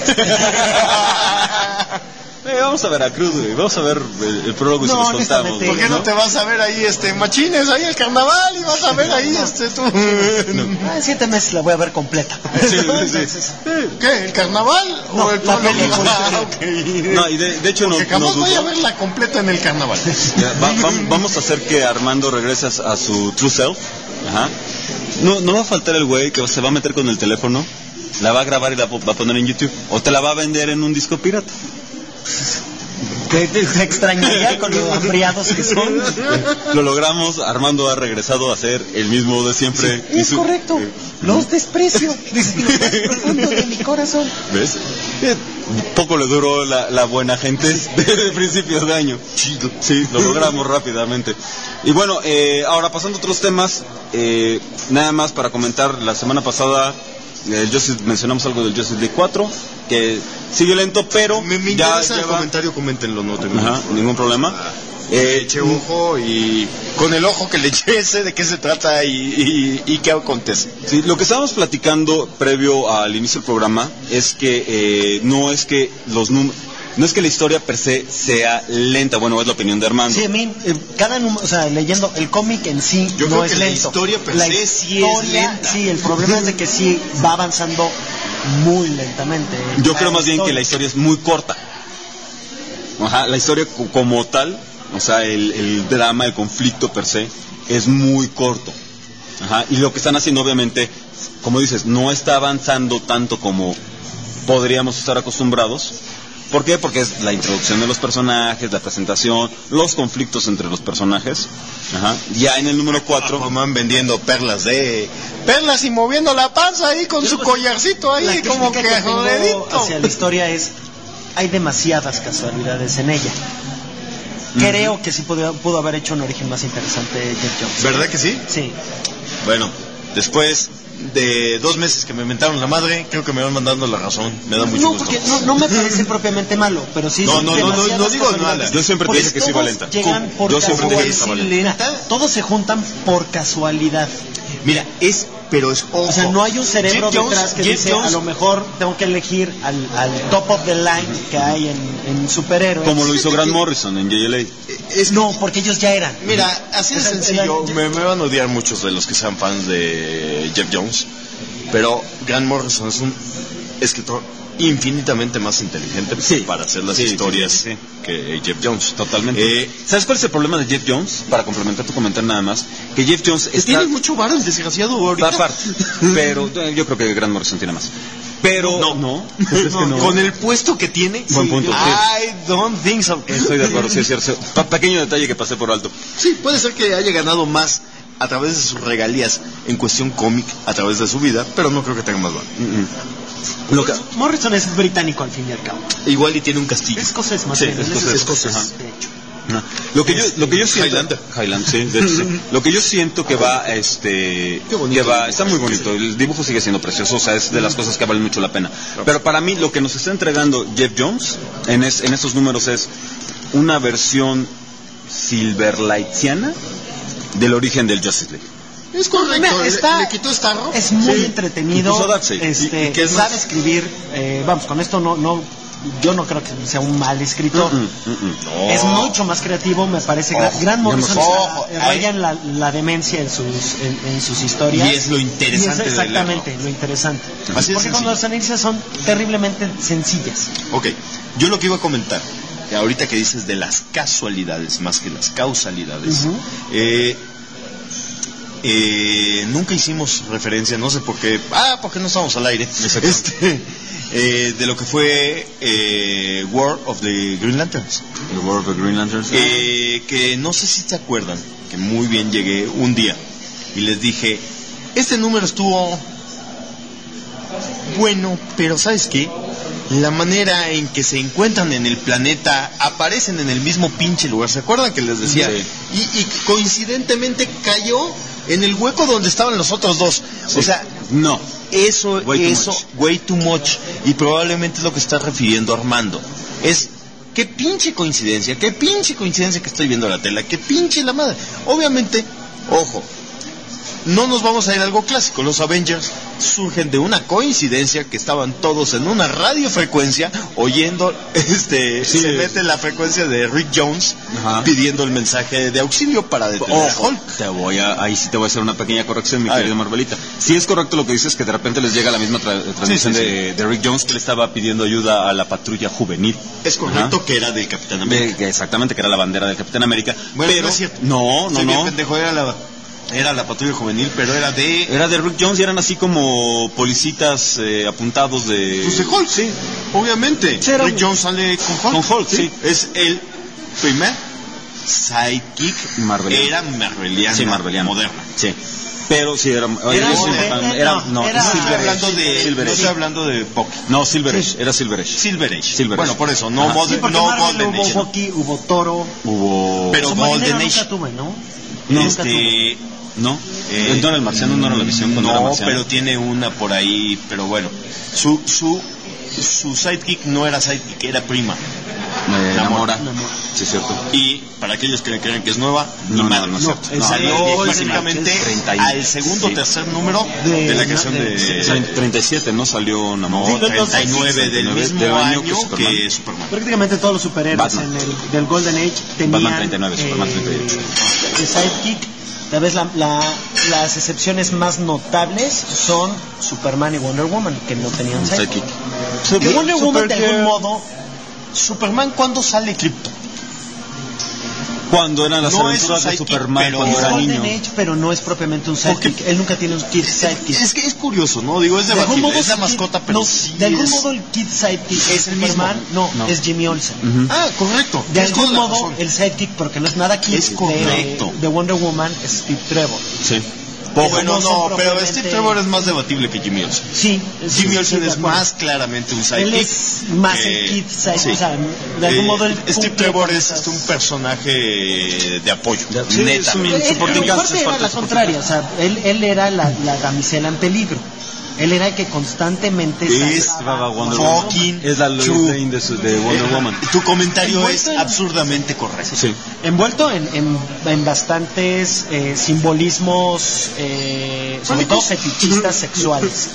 Vamos a Veracruz, güey. Vamos a ver el prólogo y se No, los contamos. honestamente, ¿Por qué no te vas a ver ahí, machines, ahí el carnaval y vas a ver ahí, tú? En 7 meses la voy a ver completa. Sí. ¿Qué, el carnaval No, o el la prólogo? película. Ah, ok. No, y de hecho Porque jamás nos voy a gustó. verla completa en el carnaval. Ya, vamos a hacer que Armando regrese a su true self. Ajá. No va a faltar el güey que se va a meter con el teléfono, la va a grabar y la va a poner en YouTube. O te la va a vender en un disco pirata. Te extrañaría con lo hambriados que son. Lo logramos, Armando ha regresado a ser el mismo de siempre. Sí, es correcto. Los desprecio desde lo más profundo de mi corazón. ¿Ves? Poco le duró la buena gente desde principios de año. Sí, lo logramos rápidamente. Y bueno, ahora pasando a otros temas, nada más para comentar, la semana pasada mencionamos algo del Justice League 4, que sigue lento, pero Me interesa el comentario, coméntenlo, no tengo ningún problema. Le eché ojo y con el ojo que le eché sé de qué se trata y qué acontece. Sí, lo que estábamos platicando previo al inicio del programa es que no es que los números, no es que la historia per se sea lenta, bueno, es la opinión de Armando. Sí, a mí, cada número, o sea, leyendo el cómic en sí, Yo no creo es que lento. la historia per se sí es lenta. Sí, el problema es de que sí va avanzando muy lentamente. Yo creo más bien que la historia es muy corta. Ajá, la historia como tal, o sea, el drama, el conflicto per se, es muy corto. Ajá, y lo que están haciendo, obviamente, como dices, no está avanzando tanto como podríamos estar acostumbrados. ¿Por qué? Porque es la introducción de los personajes, la presentación, los conflictos entre los personajes. Ajá. Ya en el número 4... Aquaman vendiendo perlas y moviendo la panza ahí con su collarcito ahí, La como que crítica que tengo joderito. hacia la historia es, hay demasiadas casualidades en ella. Creo que sí pudo haber hecho un origen más interesante Jeff Jones. ¿Verdad que sí? Sí. Bueno, después de 2 meses que me mentaron la madre, creo que me van mandando la razón. Me da mucho No, gusto. porque no me parece propiamente malo, pero sí No, son no demasiadas digo casualidades. nada. Yo siempre te Porque dije que sí va todos lenta. llegan por Yo siempre te dije que casualidad. estaba lenta. Mira, todos se juntan por casualidad. Mira, pero es ojo. O sea, no hay un cerebro Jeff Jones- detrás que Jeff dice, Jones- a lo mejor tengo que elegir al top of the line que hay en superhéroes. Como lo hizo Grant Morrison en JLA. No, porque ellos ya eran. Mira, así de O sea, sencillo, era- me van a odiar muchos de los que sean fans de Jeff Jones, pero Grant Morrison es un escritor infinitamente más inteligente para hacer las historias sí. que Jeff Jones. Totalmente. ¿Sabes cuál es el problema de Jeff Jones? Para complementar tu comentario nada más, que Jeff Jones está... Tiene mucho varo el desgraciado ahorita. aparte, pero yo creo que Grant Morrison tiene más. Pero no. ¿Crees que no? Con el puesto que tiene, Buen punto, sí. I don't think so. Estoy de acuerdo, sí es cierto. Pequeño detalle que pasé por alto. Sí, puede ser que haya ganado más a través de sus regalías en cuestión cómic a través de su vida, pero no creo que tenga más valor. Lo que... Morrison es británico al fin y al cabo. Igual y tiene un castillo. Escocés más Sí, bien. él escocés, escocés, ajá. de hecho. No. Lo que yo siento, Highlander. Sí, de hecho, sí. Lo que yo siento que va, está muy bonito. El dibujo sigue siendo precioso, o sea, es de las cosas que valen mucho la pena. Pero para mí lo que nos está entregando Jeff Jones en estos números es una versión silverlightiana del origen del Justice League. Es correcto, Mira, le quitó Starro. Es muy Sí. entretenido. Incluso Darkseid. ¿Y qué es Sabe más? escribir. Vamos, con esto yo no creo que sea un mal escritor. Es mucho más creativo, me parece. Grant Morrison raya en la demencia en sus historias. Y es lo interesante Y es de exactamente leerlo. lo interesante. Así de Porque cuando las anécdotas son terriblemente sencillas. Ok, yo lo que iba a comentar, ahorita que dices de las casualidades más que las causalidades, nunca hicimos referencia, no sé por qué, porque no estamos al aire, de lo que fue War of the Green Lanterns. The War of the Green Lanterns. Que no sé si te acuerdan, que muy bien llegué un día y les dije, este número estuvo bueno, pero ¿sabes qué? La manera en que se encuentran en el planeta, aparecen en el mismo pinche lugar. ¿Se acuerdan que les decía? Sí. Y coincidentemente cayó en el hueco donde estaban los otros dos. Sí. O sea, no. Eso, way too much. Y probablemente es lo que está refiriendo Armando. Es, qué pinche coincidencia que estoy viendo la tela, qué pinche la madre. Obviamente, ojo, no nos vamos a ir a algo clásico. Los Avengers surgen de una coincidencia que estaban todos en una radiofrecuencia oyendo, se mete la frecuencia de Rick Jones pidiendo el mensaje de auxilio para detener a Hulk. Ahí sí te voy a hacer una pequeña corrección, mi querido Marvelita. Sí es correcto lo que dices, que de repente les llega la misma transmisión de Rick Jones, que le estaba pidiendo ayuda a la patrulla juvenil. Es correcto, que era del Capitán América. Exactamente, que era la bandera del Capitán América. Bueno, pero no es cierto. No. Pendejo, era la patrulla juvenil, pero era de Rick Jones y eran así como policitas apuntados de... Pues de Hulk, sí, obviamente. Sí, Rick Jones sale con Hulk. Con Hulk, sí. Es el primer sidekick marveliano. Era marveliano. Sí, marveliano. Moderna. Sí. Pero sí, no estoy hablando de Bucky. No, Silver Age, era Silver Age. Bueno, por eso, no Golden Age. Hubo Bucky, hubo Toro. Pero Golden Age. Nunca tuve, ¿no? No, entonces el marciano no era la visión cuando era marciano. Pero tiene una por ahí, pero bueno, su sidekick no era sidekick, era prima. Namora. Sí, es cierto. Y para aquellos que creen que es nueva, no es cierto. Salió básicamente al segundo o tercer número de la creación de 37, ¿no? Salió Namora. 39 del mismo año que Superman. Prácticamente todos los superhéroes del Golden Age tenían Batman 39, Superman 38. De sidekick. Tal vez las excepciones más notables son Superman y Wonder Woman, que no tenían sidekick. Wonder Woman, de algún modo, Superman, ¿cuándo sale Krypton? Cuando eran las aventuras de Superman, cuando era niño. Age, pero no es propiamente un sidekick. Él nunca tiene un kid sidekick. Es que es curioso, ¿no? Digo, es debatible, es la mascota, pero sí de algún modo el kid sidekick es Superman, no, es Jimmy Olsen. Correcto. De algún modo el sidekick, porque no es nada kid, es correcto. De Wonder Woman es Steve Trevor. Sí. Bueno, pero Steve Trevor es más debatible que Jimmy Olsen. Sí. Jimmy Olsen es más claramente un sidekick. Él es más el kid sidekick. Sí. O sea, de algún modo Steve Trevor es un personaje de apoyo. Neta. Era la contraria. O sea, él era la damisela en peligro. Él era el que constantemente salvaba Wonder Woman. Es la Lois Lane de Wonder Woman. Tu comentario es absurdamente correcto. Sí. Envuelto en bastantes simbolismos, sobre todo fetichistas sexuales.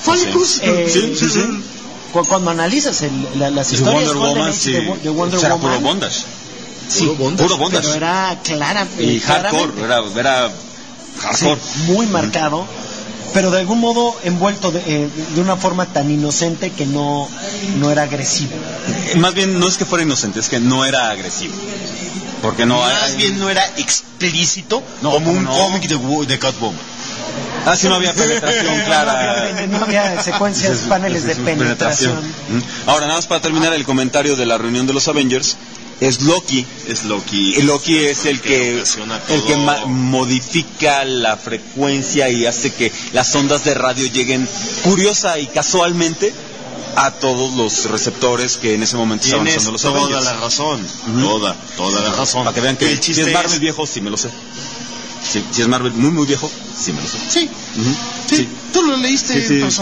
Sí. Cuando analizas las historias de Wonder Woman, de Wonder Woman, puro bondage. Sí, puro bondage. Pero era clara. Y hardcore, era hardcore. Sí, muy marcado. Pero de algún modo envuelto de una forma tan inocente que no era agresivo. Más bien no es que fuera inocente, es que no era agresivo. Porque más bien no era explícito como un cómic de Catwoman. Si no había penetración clara. No había secuencias, paneles de penetración. Ahora, nada más para terminar el comentario de la reunión de los Avengers. Es Loki. Loki es el que modifica la frecuencia y hace que las ondas de radio lleguen curiosa y casualmente a todos los receptores que en ese momento estaban usando los Avengers. Toda la razón. Toda la razón. Para que vean que el chiste si es Marvel viejo, sí me lo sé. Si es Marvel muy viejo, sí me lo sé. Sí. Tú lo leíste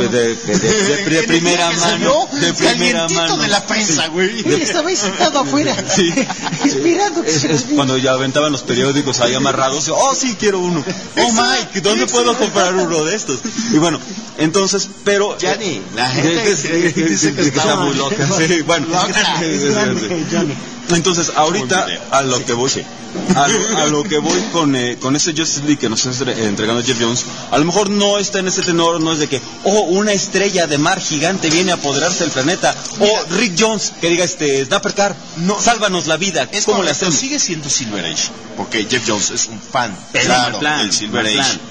de primera mano. De primera mano. De la prensa, güey. Estaba sentado afuera. Sí. Esperando. Es cuando ya aventaban los periódicos ahí amarrados. Sí, quiero uno. Mike, ¿dónde puedo comprar uno de estos? Y bueno, entonces, pero... Johnny, la gente dice que está muy loca. Sí, bueno. Entonces, ahorita, a lo que voy con ese Justice League que nos está entregando Jeff Jones, a lo mejor no está en ese tenor, no es de que, una estrella de mar gigante viene a apoderarse del planeta, Rick Jones, que diga, Snapper Carr, sálvanos la vida, ¿cómo le hacemos? Sigue siendo Silver Age, porque Jeff Jones es un fan, claro, del Silver Age.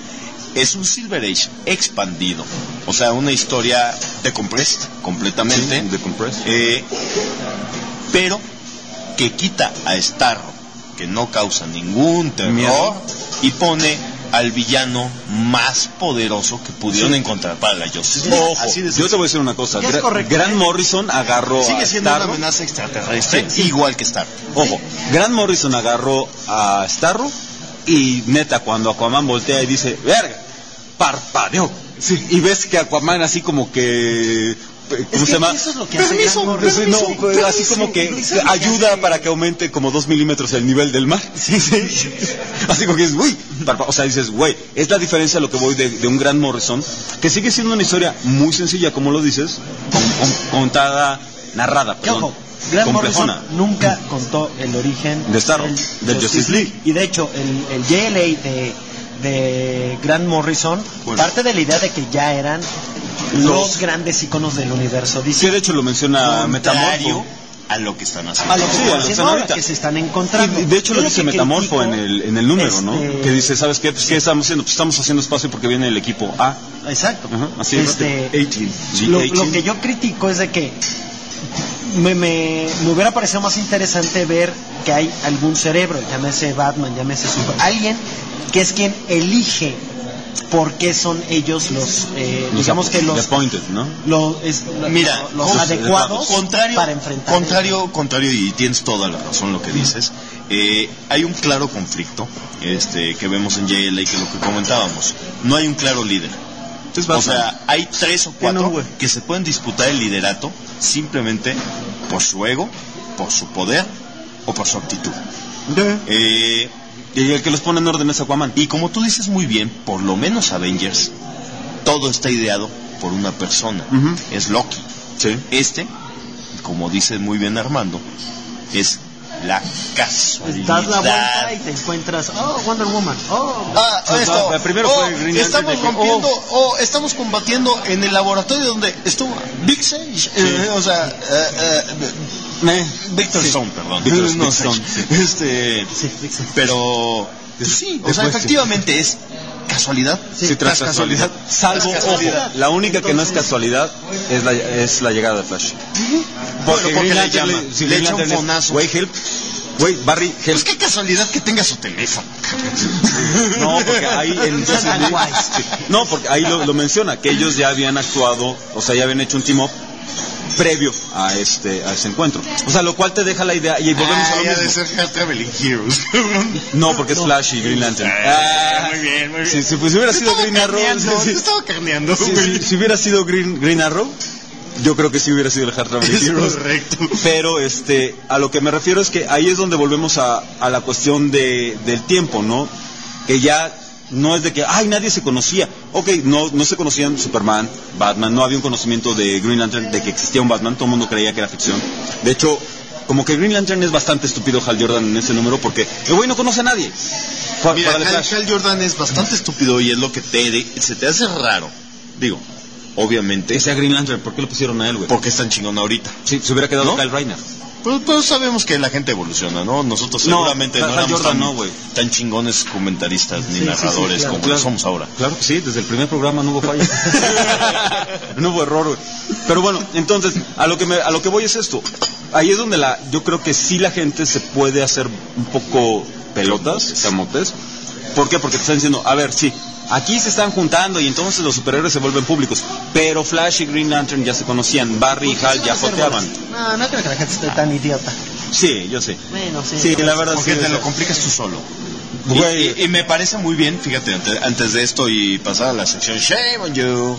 es un Silver Age expandido, o sea, una historia decompressed completamente, Sí, decompressed. Pero que quita a Starro, que no causa ningún terror, Miedo. y pone al villano más poderoso que pudieron encontrar para la Justice League. Ojo, Así de yo te voy a decir una cosa. Es correcto. Grant Morrison agarró Sigue a siendo una Starro. amenaza extraterrestre, igual que Starro. Ojo, Grant Morrison agarró a Starro y neta, cuando Aquaman voltea y dice, verga, parpadeó. Sí. Y ves que Aquaman así como que... ¿Cómo se llama? Eso es lo que hace Grant Morrison. No, pues, así como que Eso es lo que ayuda hace. para que aumente como 2 milímetros el nivel del mar. Sí, sí. Así como que es, uy, o sea, dices, güey, es la diferencia a lo que voy de un Grant Morrison, que sigue siendo una historia muy sencilla, como lo dices, contada, narrada, Que ojo, perdón, Grant Morrison complejona. nunca contó el origen De Starro, del Justice League. Y de hecho, el JLA de Grant Morrison parte de la idea de que ya eran los grandes iconos del universo. Sí, de hecho lo menciona Contrario Metamorfo. a lo que están haciendo. A lo que Sí, están a lo que haciendo están ahora, ahorita. que se están encontrando. Y de hecho Yo lo dice que Metamorfo critico, en el número, ¿no? Que dice, ¿sabes qué? Pues, ¿qué estamos haciendo? Pues estamos haciendo espacio porque viene el equipo A. Exacto. Ajá, así es. 18. Lo que yo critico es de que me hubiera parecido más interesante ver que hay algún cerebro, llámese Batman, llámese alguien que es quien elige por qué son ellos los digamos que los appointed, ¿no? Mira, los adecuados contrario, para enfrentar contrario, y tienes toda la razón lo que dices. Hay un claro conflicto que vemos en JLA, que es lo que comentábamos. No hay un claro líder. O sea, hay 3 o 4 que se pueden disputar el liderato simplemente por su ego, por su poder o por su actitud. Y el que los pone en orden es Aquaman. Y como tú dices muy bien, por lo menos Avengers, todo está ideado por una persona. Es Loki. Sí. Como dice muy bien Armando, es la casualidad. das la vuelta y te encuentras Wonder Woman, primero fue Green Lantern, estamos de que, rompiendo, estamos combatiendo en el laboratorio donde estuvo Big Sage, o sea, Victor Stone, perdón. Victor No, Stone, Sage. Pero sí, o sea, efectivamente es casualidad. Sí, tras casualidad. Salvo, ojo, la única que no es casualidad es la llegada de Flash. Porque Green le Lantern echa un fonazo. Güey, Barry Help. Pues qué casualidad que tenga su teléfono. No, porque ahí en no, porque ahí lo menciona, que ellos ya habían actuado, o sea, ya habían hecho un team up previo a ese encuentro. O sea, lo cual te deja la idea y volvemos a lo mismo. de ser Hard Traveling Heroes. No, porque es Flash y Green Lantern. Muy bien, muy bien. Si pues hubiera sido Green Arrow, Te estaba carneando. si hubiera sido Green Arrow, yo creo que sí hubiera sido el Hard Traveling Es Heroes. correcto. Pero a lo que me refiero es que ahí es donde volvemos a la cuestión del tiempo, ¿no? Que ya no es de que, nadie se conocía. Ok, no se conocían Superman, Batman, no había un conocimiento de Green Lantern, de que existía un Batman, todo el mundo creía que era ficción. De hecho, como que Green Lantern es bastante estúpido Hal Jordan en ese número, porque el güey no conoce a nadie. Mira, Hal Jordan es bastante estúpido y es lo que se te hace raro. Digo, obviamente. Que sea Green Lantern, ¿por qué lo pusieron a él, güey? Porque es tan chingón ahorita. Sí, se hubiera quedado ¿No? Kyle Rayner. Pero sabemos que la gente evoluciona, ¿no? Nosotros seguramente no Hal éramos Jordan tan chingones comentaristas ni narradores como lo somos ahora. Claro que sí, desde el primer programa no hubo falla. No hubo error, güey. Pero bueno, entonces, a lo que voy es esto. Ahí es donde yo creo que sí la gente se puede hacer un poco pelotas, camotes. ¿Por qué? Porque te están diciendo, a ver, sí, aquí se están juntando y entonces los superhéroes se vuelven públicos. Pero Flash y Green Lantern ya se conocían, Barry y Hal ya joteaban. No creo que la gente esté tan idiota. Sí, yo sé. Bueno, sí. Sí, la verdad Porque sí. te lo complicas tú solo. Güey. Y me parece muy bien, fíjate, antes de esto y pasar a la sección Shame on You,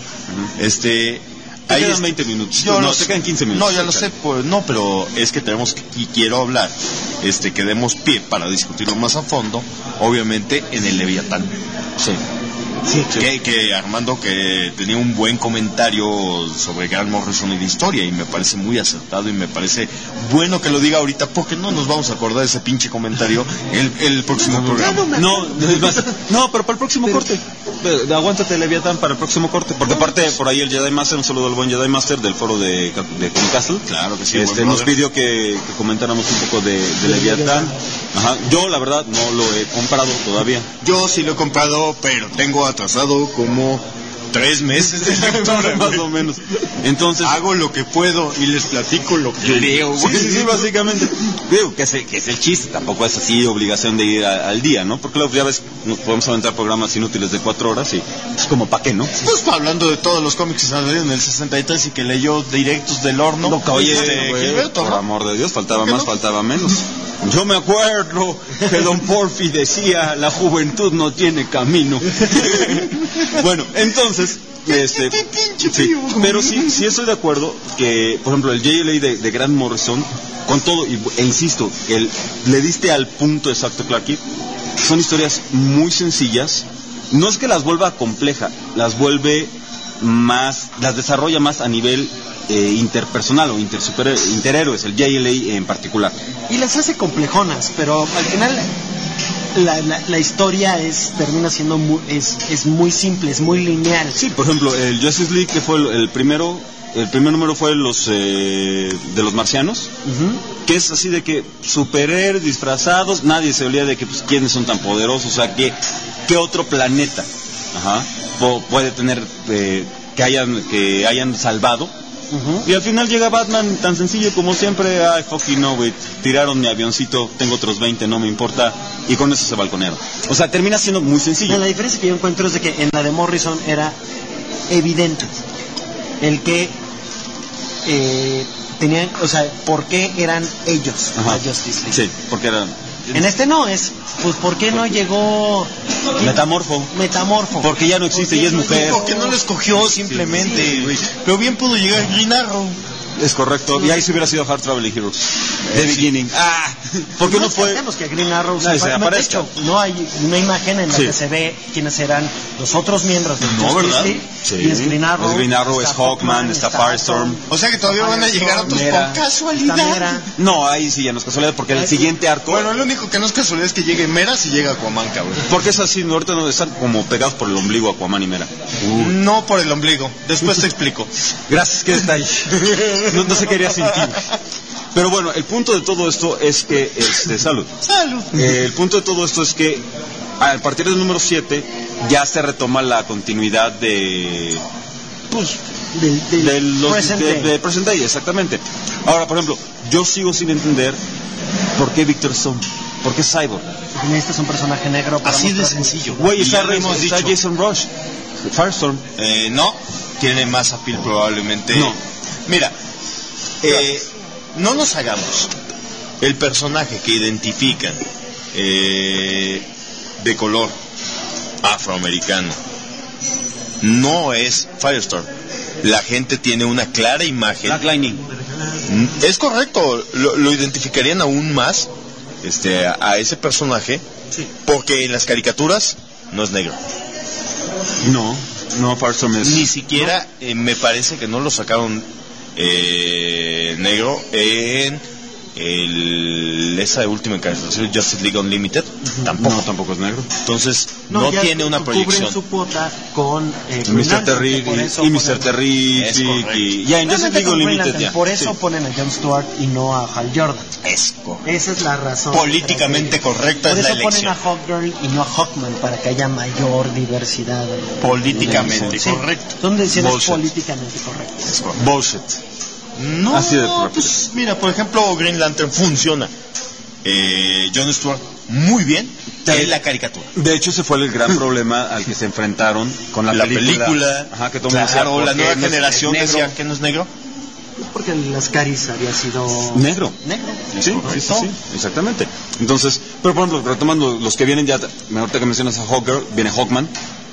Te quedan 20 minutos. Te quedan 15 minutos. No, ya lo sé, pues, no, pero es que tenemos y quiero hablar, que demos pie para discutirlo más a fondo, obviamente en el Leviatán. Sí. Que Armando que tenía un buen comentario sobre Grant Morrison y la historia y me parece muy acertado y me parece bueno que lo diga ahorita porque no nos vamos a acordar de ese pinche comentario el próximo programa. No, pero para el próximo corte. Aguántate Leviatán para el próximo corte, porque aparte por ahí el Jedi Master, un saludo al buen Jedi Master del foro de Castle. Claro que sí. Nos pidió que comentáramos un poco de Leviatán. Ajá. Yo, la verdad, no lo he comprado todavía. Yo sí lo he comprado, pero tengo atrasado como 3 meses de lectura, más o menos. Entonces hago lo que puedo y les platico lo que leo. Sí, básicamente. Digo que es el chiste, tampoco es así obligación de ir al día, ¿no? Porque luego ya ves, nos podemos aventar programas inútiles de 4 horas y es como ¿para qué, no? Pues hablando de todos los cómics que salieron en el 63 y que leyó directos del horno. No, oye, Gilberto, por amor de Dios, faltaba más, faltaba menos. Yo me acuerdo que don Porfi decía, la juventud no tiene camino. Bueno, entonces, sí, pero sí estoy de acuerdo que, por ejemplo, el JLA de Grant Morrison, con todo, e insisto, le diste al punto exacto, Clarky, son historias muy sencillas, no es que las vuelva compleja, las vuelve más, las desarrolla más a nivel interpersonal o interhéroes, el JLA en particular. Y las hace complejonas, pero al final la historia termina siendo es muy simple, es muy lineal. Sí, por ejemplo, el Justice League, que fue el primer número fue de los marcianos, que es así de que superhéroes disfrazados, nadie se olvida de que pues quiénes son tan poderosos, o sea, qué otro planeta puede tener que hayan salvado. Y al final llega Batman tan sencillo como siempre, ay fucking no, güey, tiraron mi avioncito, tengo otros 20, no me importa, y con eso se balconearon. O sea, termina siendo muy sencillo. La diferencia que yo encuentro es de que en la de Morrison era evidente el que tenían, o sea, por qué eran ellos la Justice League. Sí, porque eran. En este no es, pues ¿por qué no llegó Metamorfo? Porque ya no existe y es mujer. Porque no lo escogió simplemente, güey. Pero bien pudo llegar Green Arrow. Es correcto, y ahí se hubiera sido Hard Traveling Heroes. The Beginning. ¿Por qué no fue? Sabemos que Green Arrow se aparezca. De hecho, no hay una imagen en la que se ve quiénes eran los otros miembros de ¿verdad? Sí. Y es Green Arrow. Es Green Arrow, es Hawkman, está Firestorm. O sea que todavía van a llegar otros por casualidad. No, ahí sí ya no es casualidad, porque el siguiente arco. Bueno, lo único que no es casualidad es que llegue Mera si llega Aquaman, cabrón. Porque es así, ahorita no están como pegados por el ombligo Aquaman y Mera. No por el ombligo, después te explico. Gracias, que está ahí. No se quería sentir. Pero bueno, el punto de todo esto es que salud. El punto de todo esto es que a partir del número 7 ya se retoma la continuidad de Present Day, exactamente. Ahora, por ejemplo, yo sigo sin entender por qué Victor Stone, por qué Cyborg. Este es un personaje negro. Así de sencillo. Güey, está Jason Rush, Firestorm. No, tiene más appeal probablemente. No. Mira, no nos hagamos. El personaje que identifican de color afroamericano no es Firestorm. La gente tiene una clara imagen. Black Lightning. Es correcto, lo identificarían aún más a ese personaje, porque en las caricaturas no es negro. No, Firestorm es. Ni siquiera me parece que no lo sacaron negro en esa de última encarnación, Justice League Unlimited. Tampoco es negro. Entonces no tiene una proyección. Cubren su cuota con Mr. Terrific y Mr. Terrific y ya en Justice League Unlimited por eso ponen a Jon Stewart y no a Hal Jordan. Esa es la razón. Políticamente correcta es la elección. Por eso ponen a Hawkgirl y no a Hawkman, para que haya mayor diversidad. Políticamente correcto. Son decisiones políticamente correctas. Bullshit. No, así de pues mira, por ejemplo, Green Lantern funciona. Jon Stewart muy bien en la caricatura. De hecho, ese fue el gran problema al que se enfrentaron con la película. Ajá, que claro, la nueva generación decía que no es negro. Porque las Caris había sido negro. Sí, exactamente. Entonces, pero por ejemplo, retomando los que vienen ya, ahorita que mencionas a Hawkgirl, viene Hawkman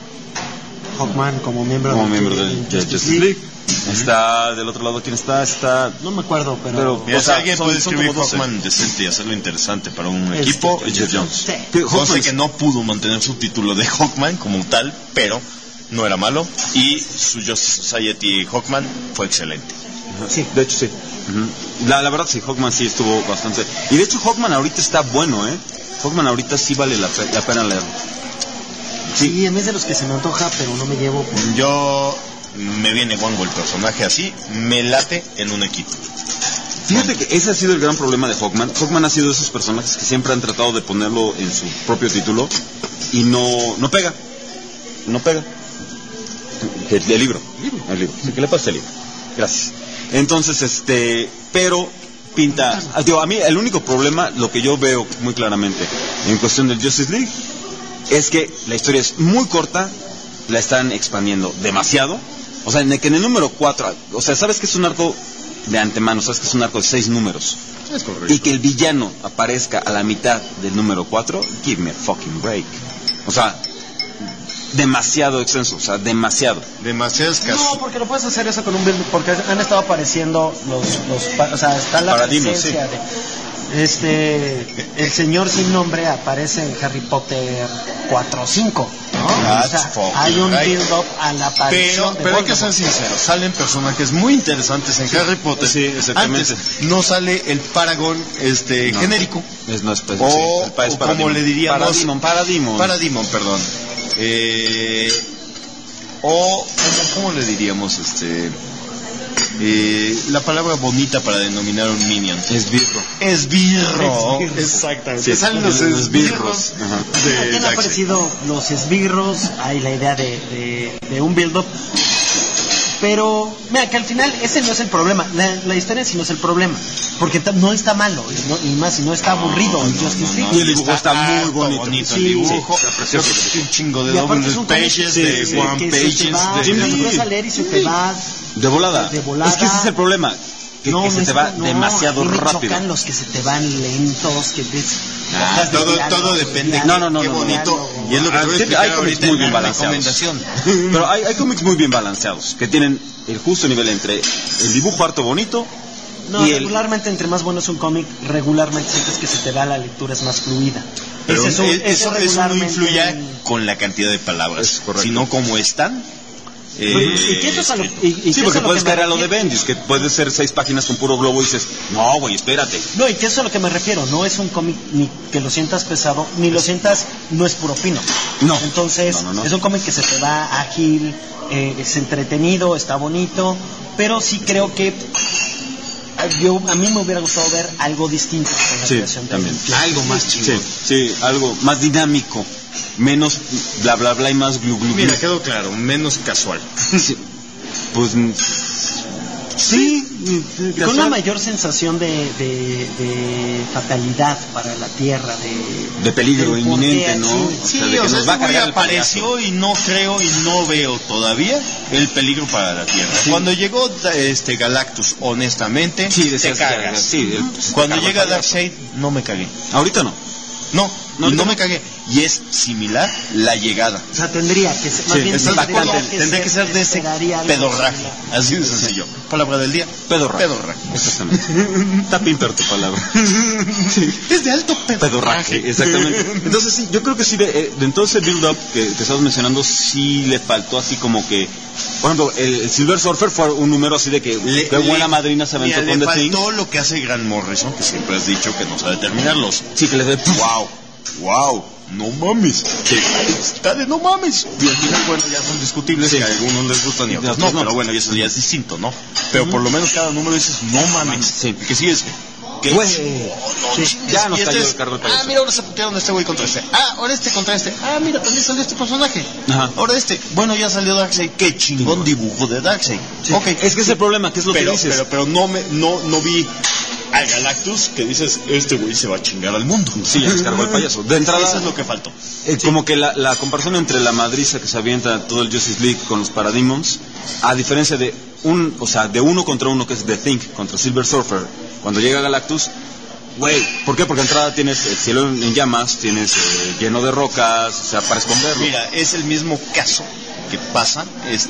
como miembro del Justice League. Está del otro lado, ¿quién está? No me acuerdo, pero mira, si alguien puede escribir Hawkman decente y hacerlo interesante para un equipo, es Jeff Jones. Cosa que no pudo mantener su título de Hawkman como tal, pero no era malo, y su Justice Society Hawkman fue excelente. Sí, de hecho sí. La verdad sí, Hawkman sí estuvo bastante. Y de hecho Hawkman ahorita está bueno, Hawkman ahorita sí vale la pena leerlo. Sí, en vez de los que se me antoja, pero no me llevo. Yo me viene guango el personaje así, me late en un equipo. Fíjate que ese ha sido el gran problema de Hawkman. Hawkman ha sido de esos personajes que siempre han tratado de ponerlo en su propio título y no pega. No pega. El libro. Sí, ¿qué le pasa al libro? Gracias. Entonces, pero pinta... Digo, a mí el único problema, lo que yo veo muy claramente en cuestión del Justice League, es que la historia es muy corta, la están expandiendo demasiado. O sea, que en el número 4, o sea, sabes que es un arco de antemano, sabes que es un arco de 6 números. Es correcto. Y que el villano aparezca a la mitad del número 4, give me a fucking break. O sea, demasiado extenso, o sea, demasiado escaso. No, porque no puedes hacer eso con un build, porque han estado apareciendo o sea, está la Paradigmas, presencia de el señor sin nombre aparece en Harry Potter 4 o 5, ¿no? O sea, hay un build-up a la aparición pero hay que ser sinceros, salen personajes muy interesantes en Harry Potter. Sí, exactamente. Antes no sale el Paragon genérico. O como le diríamos Parademon, perdón. O ¿cómo le diríamos la palabra bonita para denominar un minion? Esbirro. Exactamente. Salen los esbirros. Aquí han aparecido los esbirros, hay la idea de un build-up. Pero, mira, que al final ese no es el problema, la historia sí no es el problema, porque no está malo, y más si no está aburrido el Justice League. Y el dibujo está muy bonito. El dibujo, un chingo de double pages, de one pages, vas a leer y se te va de volada. Es que ese es el problema, que se te va demasiado rápido. Chocan los que se te van lentos, que ves... todo depende. No. Qué bonito. Y es lo que hay cómics muy bien balanceados. Pero hay cómics muy bien balanceados, que tienen el justo nivel entre el dibujo harto bonito y regularmente entre más bueno es un cómic, regularmente sientes que se te va la lectura, es más fluida. Pero eso no influye con la cantidad de palabras, sino como están. Sí, porque puedes caer a lo de Bendis, que puede ser 6 páginas con puro globo y dices, no, güey, espérate. No, y que eso es a lo que me refiero, no es un cómic ni que lo sientas pesado, ni lo sientas, no es puro pino. No. Entonces, es un cómic que se te va ágil, es entretenido, está bonito, pero sí creo que a mí me hubiera gustado ver algo distinto con la creación también. Algo más chingón. Sí, algo más dinámico. Menos bla bla bla y más glu glu. Mira, quedó claro, menos casual. Sí. Pues sí, con una mayor sensación de fatalidad para la Tierra, de peligro inminente, ¿no? Sí, o sea, nos va a cargar apareció y no creo y no veo todavía el peligro para la Tierra. Sí. Cuando llegó Galactus, honestamente, te cagas. Cuando llega Darkseid, no me cagué. Ahorita no. No me cagué. Y es similar la llegada. O sea, tendría que ser, más bien tendría que ser de ese pedorraje. Así de sencillo. Palabra del día. Pedorraje. Exactamente. Está pimper tu palabra. Sí. Es de alto pedorraje. Exactamente. Entonces sí, yo creo que sí, de entonces el build-up que estabas mencionando, sí le faltó así como que, por ejemplo, el Silver Surfer fue un número así de que qué buena madrina se aventó con The Thing. Le faltó lo que hace Grant Morrison, que siempre has dicho que no sabe terminarlos. Sí, que le dé wow, no mames, está de no mames. Y al final, bueno, ya son discutibles, que a algunos les gustan y a otros no, pero bueno, eso ya es distinto, ¿no? Pero por lo menos cada número dices, no mames, que sigues, que ya no está yo cargo el payaso. Mira, ahora se putearon este güey contra este. Ahora este contra este. Mira, también salió este personaje. Ajá. Ahora bueno, ya salió Darkseid. Qué chingón dibujo de Darkseid. Sí. Okay, es que es el problema, que es lo que dices. Pero no vi a Galactus que dices, este güey se va a chingar al mundo. Sí, ya descargó el payaso. De entrada, eso es lo que faltó. Como que la comparación entre la madriza que se avienta todo el Justice League con los Parademons, a diferencia de uno contra uno, que es The Thing contra Silver Surfer, cuando llega Galactus, güey, ¿por qué? Porque de entrada tienes el cielo en llamas, tienes lleno de rocas, o sea, para esconderlo. Mira, es el mismo caso que pasa,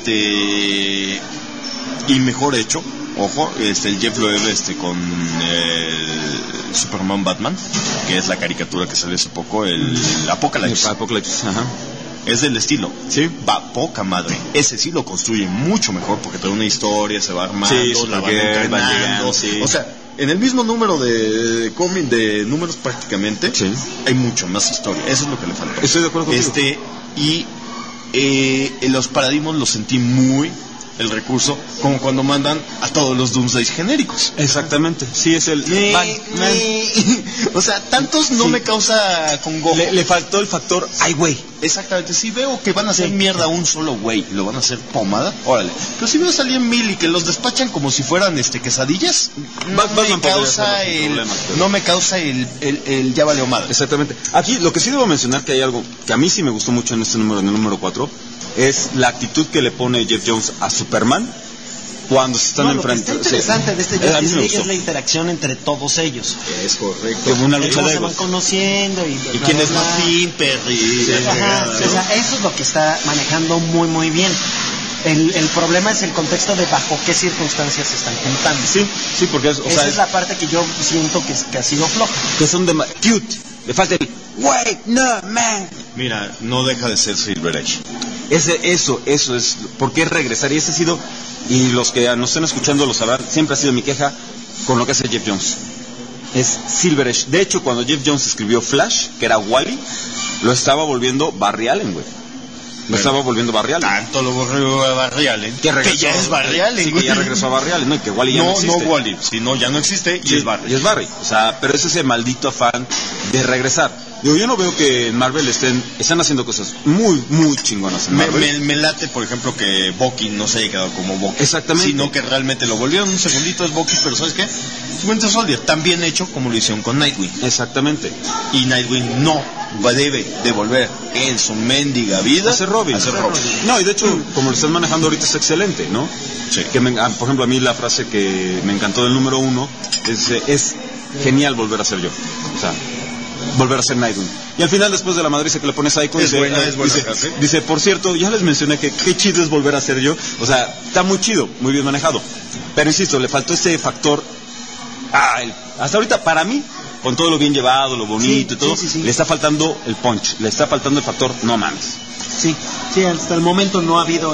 y mejor hecho. Ojo, el Jeff Loeb con el Superman Batman, que es la caricatura que salió hace poco, el Apocalypse. Ajá. Es del estilo. Sí. Va poca madre. Ese sí lo construye mucho mejor porque trae una historia, se va armando, la va entrenando. Sí. O sea, en el mismo número de cómic, de números prácticamente, hay mucho más historia. Eso es lo que le faltó. Estoy de acuerdo contigo. Y los Parademons los sentí muy el recurso, como cuando mandan a todos los Doomsday genéricos. Exactamente, sí, es el... O sea, tantos no me causa congojo. Le faltó el factor, ay, güey. Exactamente, si veo que van a hacer mierda a un solo güey, lo van a hacer pomada, órale. Pero si veo salir 1000 y que los despachan como si fueran quesadillas, no me causa el ya valió madre. Exactamente. Aquí lo que sí debo mencionar, que hay algo que a mí sí me gustó mucho en este número, en el número 4, es la actitud que le pone Jeff Jones a Superman cuando se están enfrentando. Lo que está interesante de este Justice es la interacción entre todos ellos. Es correcto. Como una lucha de se van conociendo y quién es más simper o sea, eso es lo que está manejando muy muy bien. El problema es el contexto de bajo qué circunstancias se están juntando. Sí, porque esa es la parte que yo siento que ha sido floja. Que son de cute. Le falta el wait, no, man. Mira, no deja de ser Silver Age. Eso es, porque es regresar, y ese ha sido, y los que nos estén escuchando lo sabrán, siempre ha sido mi queja con lo que hace Jeff Jones. Es Silver Age. De hecho, cuando Jeff Jones escribió Flash, que era Wally, lo estaba volviendo Barry Allen, güey. Lo estaba volviendo Barry Allen. Tanto lo volvió a Barry Allen. Que ya es Barry Allen. Sí, que ya regresó a Barry Allen, ¿no? Y que Wally ya no existe. No Wally, sino ya no existe y es Barry. Y es Barry. O sea, pero es ese maldito afán de regresar. Yo no veo que en Marvel están haciendo cosas muy, muy chingonas en Marvel. Me late, por ejemplo, que Bucky no se haya quedado como Bucky. Exactamente. Sino que realmente lo volvieron un segundito, es Bucky, pero ¿sabes qué? Winter Soldier, tan bien hecho como lo hicieron con Nightwing. Exactamente. Y Nightwing no debe de volver en su mendiga vida a ser Robin. No, y de hecho, como lo están manejando ahorita es excelente, ¿no? Sí. Que por ejemplo, a mí la frase que me encantó del número 1 es genial volver a ser yo. O sea, volver a ser Nightwing. Y al final, después de la madriza que le pones ahí, dice, por cierto, ya les mencioné que qué chido es volver a ser yo. O sea, está muy chido, muy bien manejado. Pero insisto, le faltó ese factor. Hasta ahorita, para mí, con todo lo bien llevado, lo bonito y todo, le está faltando el punch, le está faltando el factor no mames. Sí, hasta el momento no ha habido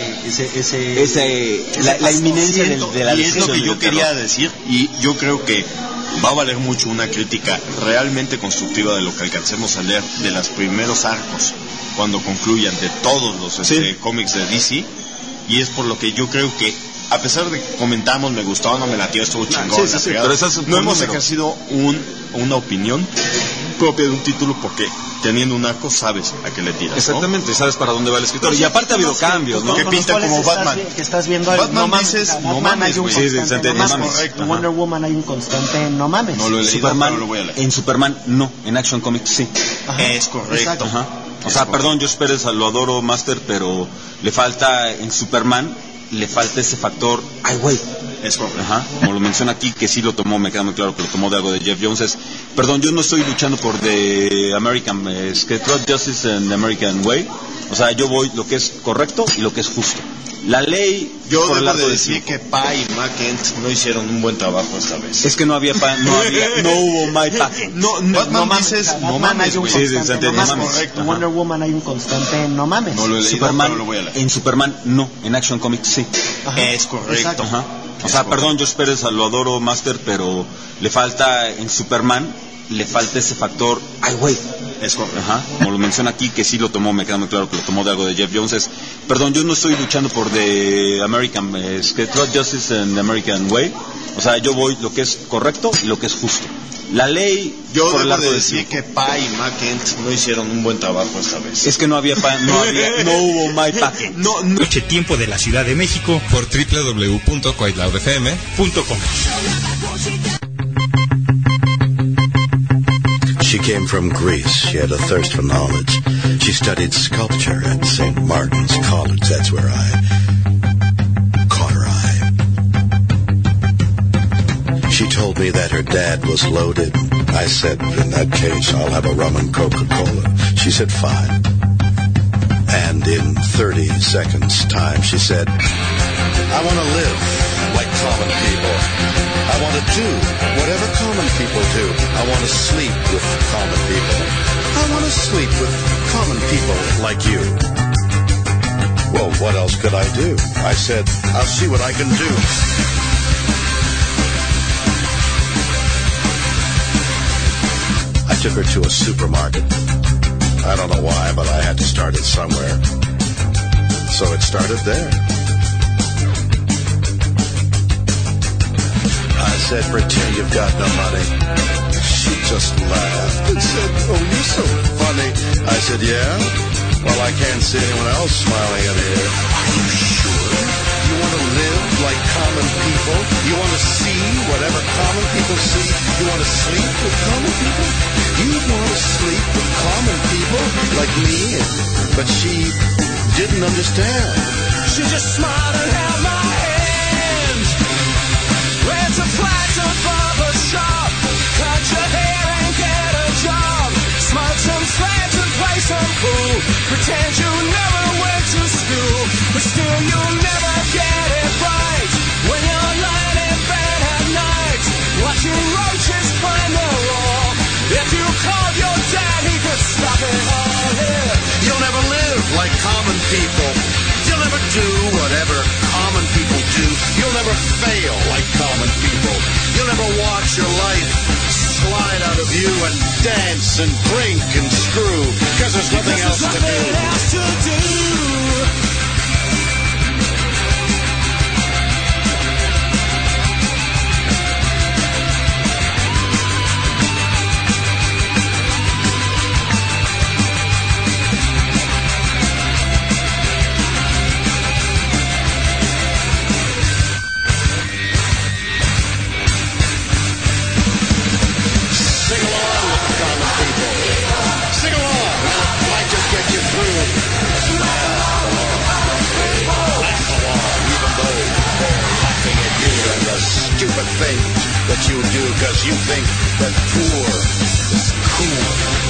la inminencia de la y es lo que yo quería decir, y yo creo que va a valer mucho una crítica realmente constructiva de lo que alcancemos a leer de los primeros arcos cuando concluyan de todos los cómics de DC, y es por lo que yo creo que a pesar de que comentamos me gustó, no me latió, estuvo chingón, pero no hemos ejercido una opinión propia de un título, porque teniendo un arco sabes a qué le tiras. Exactamente, sabes para dónde va el escritor. Y aparte ha habido cambios, ¿no? Que pinta como Batman. Que estás viendo Batman dices, no mames, güey. En Wonder Woman hay un constante no mames. No lo he leído, Superman, pero lo voy a leer. En Superman no, en Action Comics sí. Es correcto. O sea, perdón, Josh Pérez, lo adoro, Master, pero le falta en Superman, le falta ese factor, ay güey. Es correcto. Como lo menciona aquí, que sí lo tomó, me queda muy claro que lo tomó de algo de Jeff Jones. Perdón, yo no estoy luchando por The American, es que Justice and the American Way. O sea, yo voy lo que es correcto y lo que es justo. La ley... Yo debo de decir que Pa y Ma Kent no hicieron un buen trabajo esta vez. Es que no hubo Ma y Pa Kent. No mames, güey. Correcto. En Wonder Woman hay un constante no mames. No lo he leído, Superman, pero lo voy a leer. En Superman no, en Action Comics sí. Es correcto. O sea, perdón, Josh Pérez, lo adoro, Master, pero le falta en Superman, le falta ese factor, ay güey. Es correcto. Como lo menciona aquí, que sí lo tomó, me queda muy claro que lo tomó de algo de Jeff Jones. Perdón, yo no estoy luchando por The American, es que Justice and the American Way. O sea, yo voy lo que es correcto y lo que es justo. La ley... Yo debo de decir que Pa y Ma Kent no hicieron un buen trabajo esta vez. Es que no hubo Ma y Pa Kent. Noche Tiempo de la Ciudad de México por www.quaitlaudfm.com. She came from Greece. She had a thirst for knowledge. She studied sculpture at St. Martin's College. That's where I caught her eye. She told me that her dad was loaded. I said, in that case, I'll have a rum and Coca-Cola. She said, fine. And in 30 seconds' time, she said, I want to live like common people. I want to do whatever common people do. I want to sleep with common people. I want to sleep with common people like you. Well, what else could I do? I said, I'll see what I can do. I took her to a supermarket. I don't know why, but I had to start it somewhere. So it started there. said, pretend you've got no money. She just laughed and said, oh, you're so funny. I said, yeah? Well, I can't see anyone else smiling in here. Are you sure? You want to live like common people? You want to see whatever common people see? You want to sleep with common people? You want to sleep with common people like me? But she didn't understand. She just smiled and held my hand. Went to Plaza Barber Shop, cut your hair and get a job, smoke some fags and play some pool, pretend you never went to school, but still you'll never get it right when you're lying in bed at night, watching roaches climb the wall. If you called your dad, he could stop it all here. You'll never live like common people. You'll never do whatever common people do. You'll never fail like common people. You'll never watch your life slide out of you and dance and drink and screw because there's nothing else to do. Stupid things that you do because you think that poor is cool.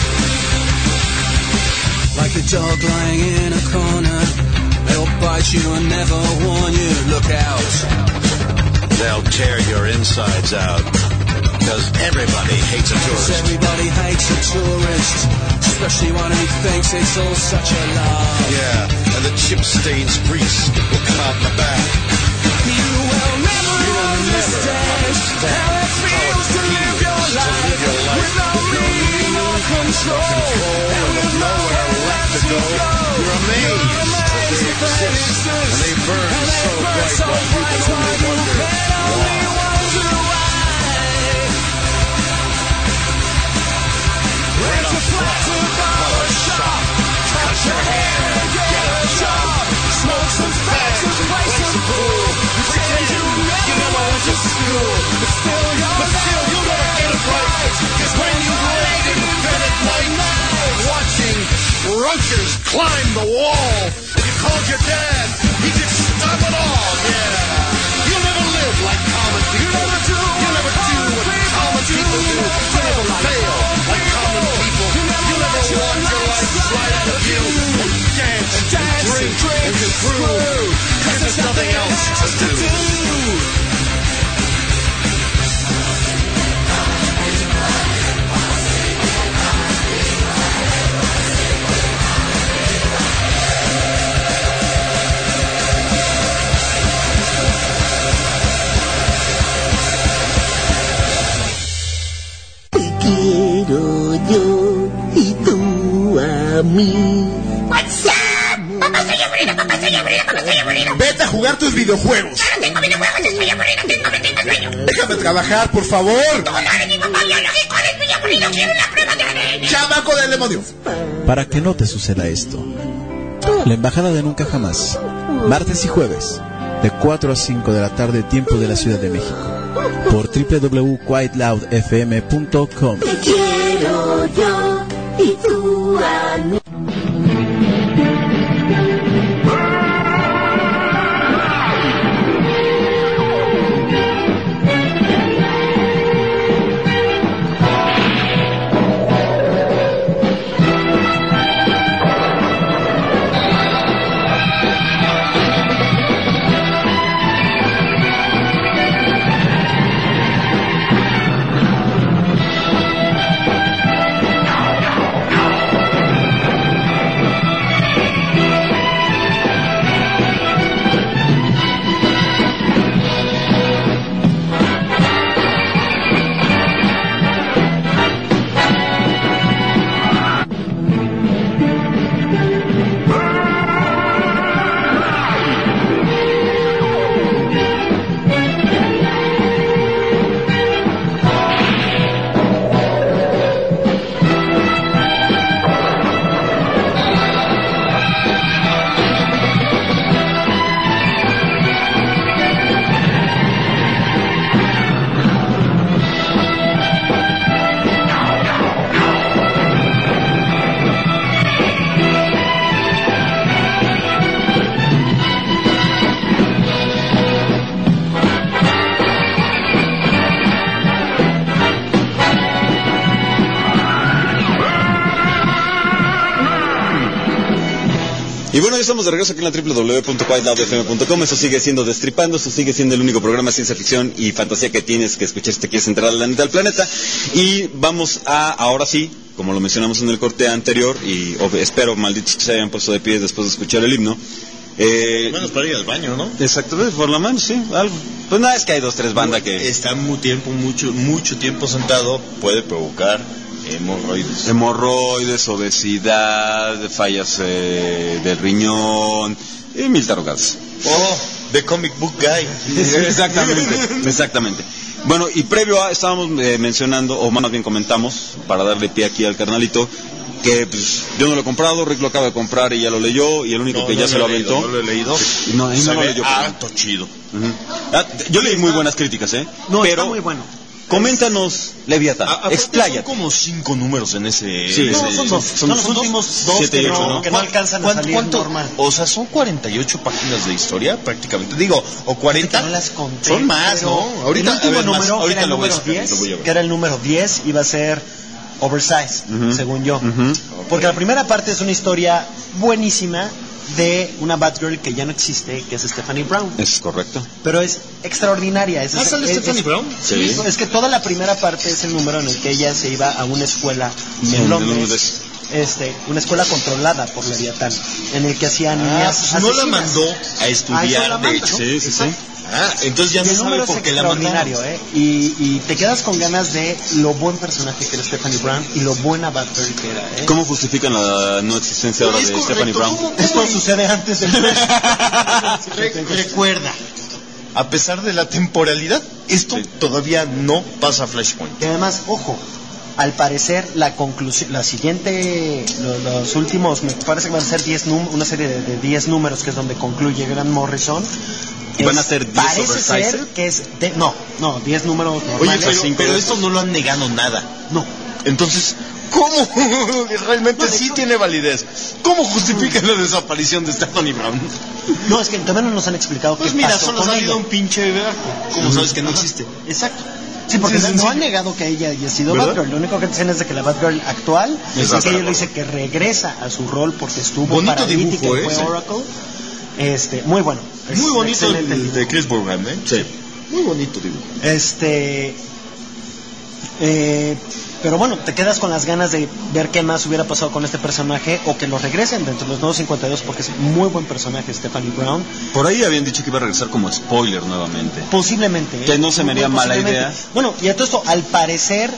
Like a dog lying in a corner, they'll bite you and never warn you. Look out. They'll tear your insides out because everybody hates a tourist. Everybody hates a tourist, especially one who thinks it's all such a lie. Yeah, and the chip stains grease will come out the back. You will never understand how it feels to live your life with no meaning or control, and with nowhere left to go. You're amazed that they exist, and they burn so bright while you can only wonder why. Rent a flat to barber shop, cut your hair and get a job, smoke some fags and play some pool. Pretend you never went to school, but still you'll never get it right. Cause when you laid in bed at night, watching roaches climb the wall, and you called your dad, he could stop it all. Yeah, you'll never live like common people. You'll never do what common people do. You'll never fail like common people. You'll never watch your life slide out of you and dance and drink and screw because there's nothing else to do. Yo y tú a mí. What's up? Papá, estoy aburrido. Vete a jugar tus videojuegos. No tengo videojuegos, estoy aburrido, tengo sueño. Déjame trabajar, por favor. No, mi papá biológico, estoy aburrido, quiero una prueba de ADN. ¡Chamaco del demonio! Para que no te suceda esto, la Embajada de Nunca Jamás, martes y jueves, de 4 a 5 de la tarde, tiempo de la Ciudad de México, por www.quieloudfm.com. Te quiero yo y tú a mí. Y bueno, ya estamos de regreso aquí en la www.quietloudfm.com. Eso sigue siendo Destripando, eso sigue siendo el único programa de ciencia ficción y fantasía que tienes que escuchar si te quieres enterar de la neta del planeta. Y vamos a, ahora sí, como lo mencionamos en el corte anterior, y espero, malditos, que se hayan puesto de pie después de escuchar el himno. Menos para ir al baño, ¿no? Exactamente, por lo menos, sí, algo. Pues nada, es que hay 2-3 bandas que... Estar mucho tiempo sentado puede provocar hemorroides, obesidad, fallas del riñón y mil tarugadas. Oh, The Comic Book Guy. Exactamente. Bueno, y previo a, estábamos mencionando, o más bien comentamos, para darle pie aquí al carnalito, que pues, yo no lo he comprado, Rick lo acaba de comprar y ya lo leyó, y el único que ya se lo aventó. No lo he leído. No, se lo ve leyó. harto chido. Yo leí muy buenas críticas, No, pero está muy bueno. Coméntanos, Leviatán, expláyate. Son como 5 números en ese... Sí, no, son dos. Son los últimos 2 7 y 8, ¿no? que no alcanzan a salir normal. O sea, son 48 páginas de historia, prácticamente. Digo, o 40. No las conté, son más, ¿no? Ahorita, el último número ahorita era el lo voy a número ver, 10, que era el número 10, iba a ser oversize, según yo. Porque la primera parte es una historia buenísima de una Batgirl que ya no existe, que es Stephanie Brown. Es correcto. Pero es extraordinaria. ¿Sale Stephanie Brown? Sí. Es que toda la primera parte es el número en el que ella se iba a una escuela en Londres. Una escuela controlada por Leviatán, en el que hacían niñas no la mandó a estudiar, de hecho. Sí. Entonces ya se sabe por qué la mandaron. Y te quedas con ganas de lo buen personaje que era Stephanie Brown y lo buena Batgirl que era. ¿Cómo justifican la no existencia ahora de Stephanie Brown? Esto sucede antes del Recuerda, a pesar de la temporalidad, esto todavía no pasa a Flashpoint. Y además, ojo, al parecer la conclusión, la siguiente, los últimos, me parece que van a ser una serie de 10 números, que es donde concluye Grant Morrison. ¿Van a ser 10 parece ser que es 10 números normales. Oye, pero esto no lo han negado nada. No. Entonces, ¿cómo? Realmente sí tiene validez. ¿Cómo justifican la desaparición de Stephanie Brown? No, es que todavía no nos han explicado pues qué mira, pasó solo ha con salido ella. un pinche barco. ¿Cómo sabes que no existe? Exacto. Sí, porque no han negado que ella haya sido Batgirl. Lo único que dicen es de que la Batgirl actual es que ella le dice que regresa a su rol porque estuvo bonito paralítica dibujo, y fue Oracle. Muy bueno. Muy bonito el de Chris Burnham, Sí. Muy bonito dibujo. Pero bueno, te quedas con las ganas de ver qué más hubiera pasado con este personaje o que lo regresen dentro de los nuevos 52 porque es un muy buen personaje Stephanie Brown. Por ahí habían dicho que iba a regresar como spoiler nuevamente. Posiblemente. Que no se me haría mala idea. Bueno, y a todo esto, al parecer,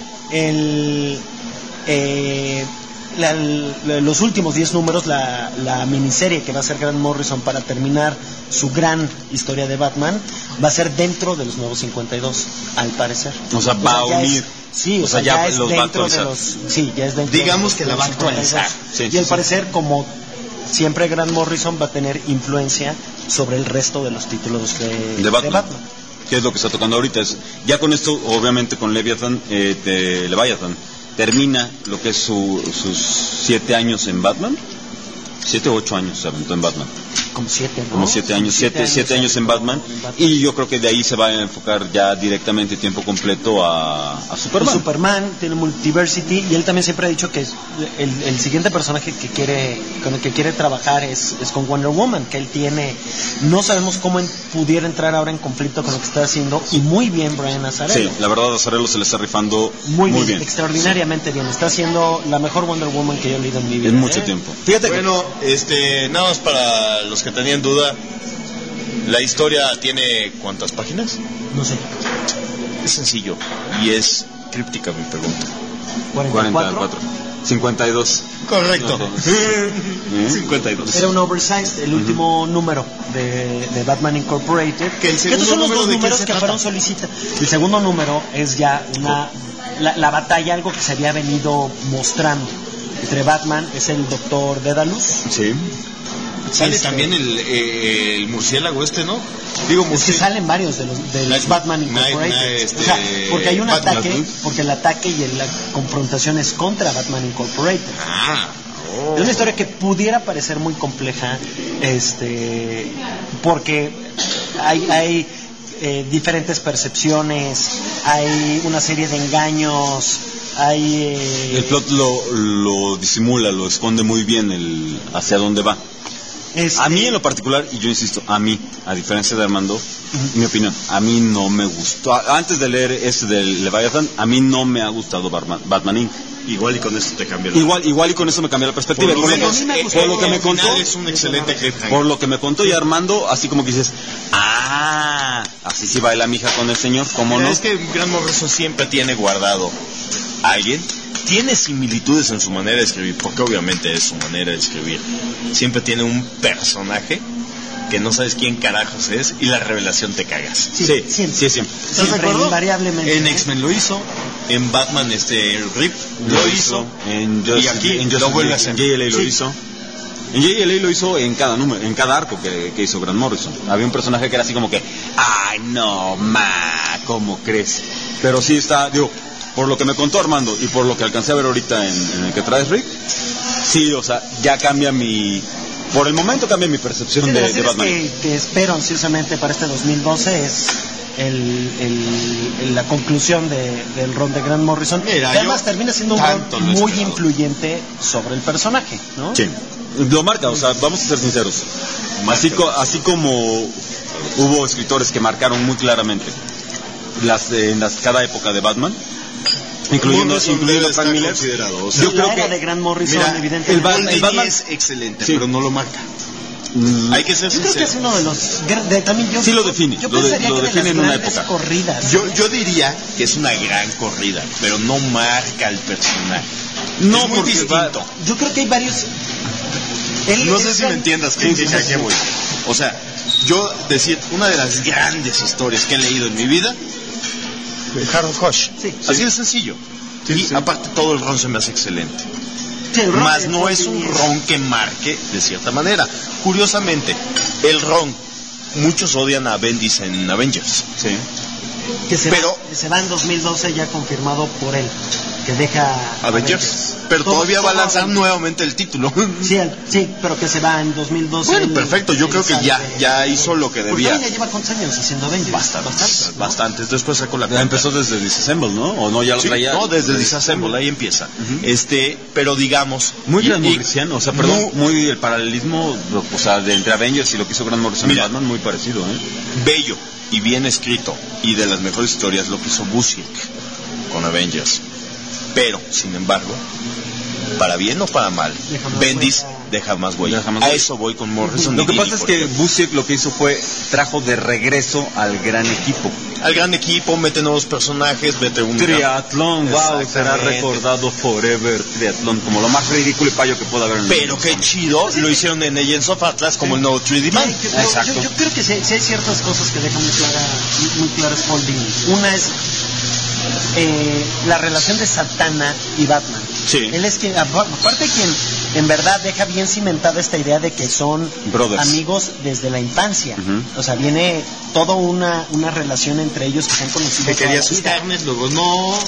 los últimos 10 números, la miniserie que va a hacer Grant Morrison para terminar su gran historia de Batman, va a ser dentro de los nuevos 52, al parecer. O sea, va a unir. Sí, o sea, ya es los dentro va a de los... Sí, ya es dentro. Digamos que la va a actualizar. Y al parecer, como siempre, Grant Morrison va a tener influencia sobre el resto de los títulos de Batman. ¿Qué es lo que está tocando ahorita? Ya con esto, obviamente, con Leviathan, Leviathan termina lo que es sus 7 años en Batman. 7 o 8 años se aventó en Batman. Como 7, ¿no? Como 7 años, 7 años en Batman. Y yo creo que de ahí se va a enfocar ya directamente tiempo completo a Superman. Superman tiene Multiversity y él también siempre ha dicho que el siguiente personaje con el que quiere trabajar es con Wonder Woman, que él tiene. No sabemos cómo pudiera entrar ahora en conflicto con lo que está haciendo, y muy bien Brian Azzarello. Sí, la verdad Azzarello se le está rifando muy bien. Extraordinariamente bien. Está haciendo la mejor Wonder Woman que yo he leído en mi vida. En mucho tiempo. Fíjate, bueno, nada más para los que tenían duda, la historia tiene ¿cuántas páginas? No sé. Es sencillo y es críptica mi pregunta. 44. 52. Correcto. 52. Era un oversized, el último número de Batman Incorporated. Que estos son los dos números que fueron solicitados. El segundo número es ya la batalla, algo que se había venido mostrando entre Batman, es el Doctor Dédalus. Sí. Sale también el murciélago ¿no? Digo, es que salen varios de los Batman Incorporated. O sea, porque hay un ataque, porque el ataque y la confrontación es contra Batman Incorporated. Es una historia que pudiera parecer muy compleja, porque hay diferentes percepciones, hay una serie de engaños, hay... El plot lo disimula, lo esconde muy bien hacia dónde va. A mí en lo particular, y yo insisto, a mí, a diferencia de Armando, mi opinión, a mí no me gustó. Antes de leer del Leviathan, a mí no me ha gustado Batman Inc. Igual y con esto te cambia igual y con eso me cambió la perspectiva. Por lo que me contó, es un excelente cliffhanger. Por lo que me contó y Armando, así como que dices, así sí baila mi hija con el señor, ¿cómo no? Es que Grant Morrison siempre tiene guardado a alguien, tiene similitudes en su manera de escribir, porque obviamente es su manera de escribir. Siempre tiene un personaje que no sabes quién carajos es y la revelación te cagas. Siempre. ¿Estás de acuerdo? Invariablemente. En X-Men lo hizo, en Batman Rip lo hizo, y aquí lo vuelve a hacer. En JLA lo hizo. En JLA lo hizo en cada número, en cada arco que hizo Grant Morrison. Había un personaje que era así como que, ay no, ¿cómo crees? Pero sí está, digo, por lo que me contó Armando y por lo que alcancé a ver ahorita en el que traes Rick, sí, o sea, ya cambia por el momento cambia mi percepción de Batman. Que espero ansiosamente para este 2012 es la conclusión del ron de Grant Morrison. Mira, que además termina siendo un ron muy influyente sobre el personaje, ¿no? Sí, lo marca, o sea, vamos a ser sinceros. Así como hubo escritores que marcaron muy claramente cada época de Batman, incluyendo Frank Miller. O sea, yo creo que de Grant Morrison, evidentemente, el Batman es excelente, pero no lo marca. Hay que ser sincero. Yo creo que es uno de los también yo sí lo define. Yo pensaría lo que define de las en una grandes época. Corridas. Yo diría que es una gran corrida, pero no marca el personaje. No, es muy distinto. Yo creo que hay varios. No sé si me entiendas qué voy. O sea, yo decir una de las grandes historias que he leído en mi vida, Harold Hush. Así de sencillo. Y aparte todo el ron se me hace excelente. Más no es un ron que marque de cierta manera. Curiosamente, el ron, muchos odian a Bendis en Avengers. Sí. Se va en 2012 ya confirmado por él, que deja Avengers. Pero todavía va a lanzar nuevamente el título. Sí, pero que se va en 2012. Bueno, perfecto, yo creo que ya hizo lo que debía. Porque ya lleva cuántos años haciendo Avengers. Bastantes. Después sacó la cuenta. Empezó desde Disassemble, ¿no? ¿O no ya lo traía? No, desde Disassemble, ahí empieza. Pero digamos... Muy Grant Morrison, o sea, perdón, muy el paralelismo, o sea, entre Avengers y lo que hizo Grant Morrison y Batman, muy parecido, bello y bien escrito, y de las mejores historias lo que hizo Busiek con Avengers. Pero, sin embargo, para bien o para mal, Bendis deja más huella. A eso voy con Morrison. Lo que pasa es que Busiek lo que hizo trajo de regreso al gran equipo. Al gran equipo, mete nuevos personajes, mete un... Triatlón, wow, será recordado forever, Triatlón, como lo más ridículo y payo que pueda haber en el Pero qué chido, lo hicieron en Agents of Atlas como el nuevo 3D Man. Exacto. Yo creo que sí hay ciertas cosas que dejan muy claras Paul Dini. Una es la relación de Satana y Batman. Sí. Él es quien, aparte quien en verdad deja bien cimentada esta idea de que son amigos desde la infancia. O sea, viene toda una relación entre ellos que se han conocido. Que quería sus carnes, luego no.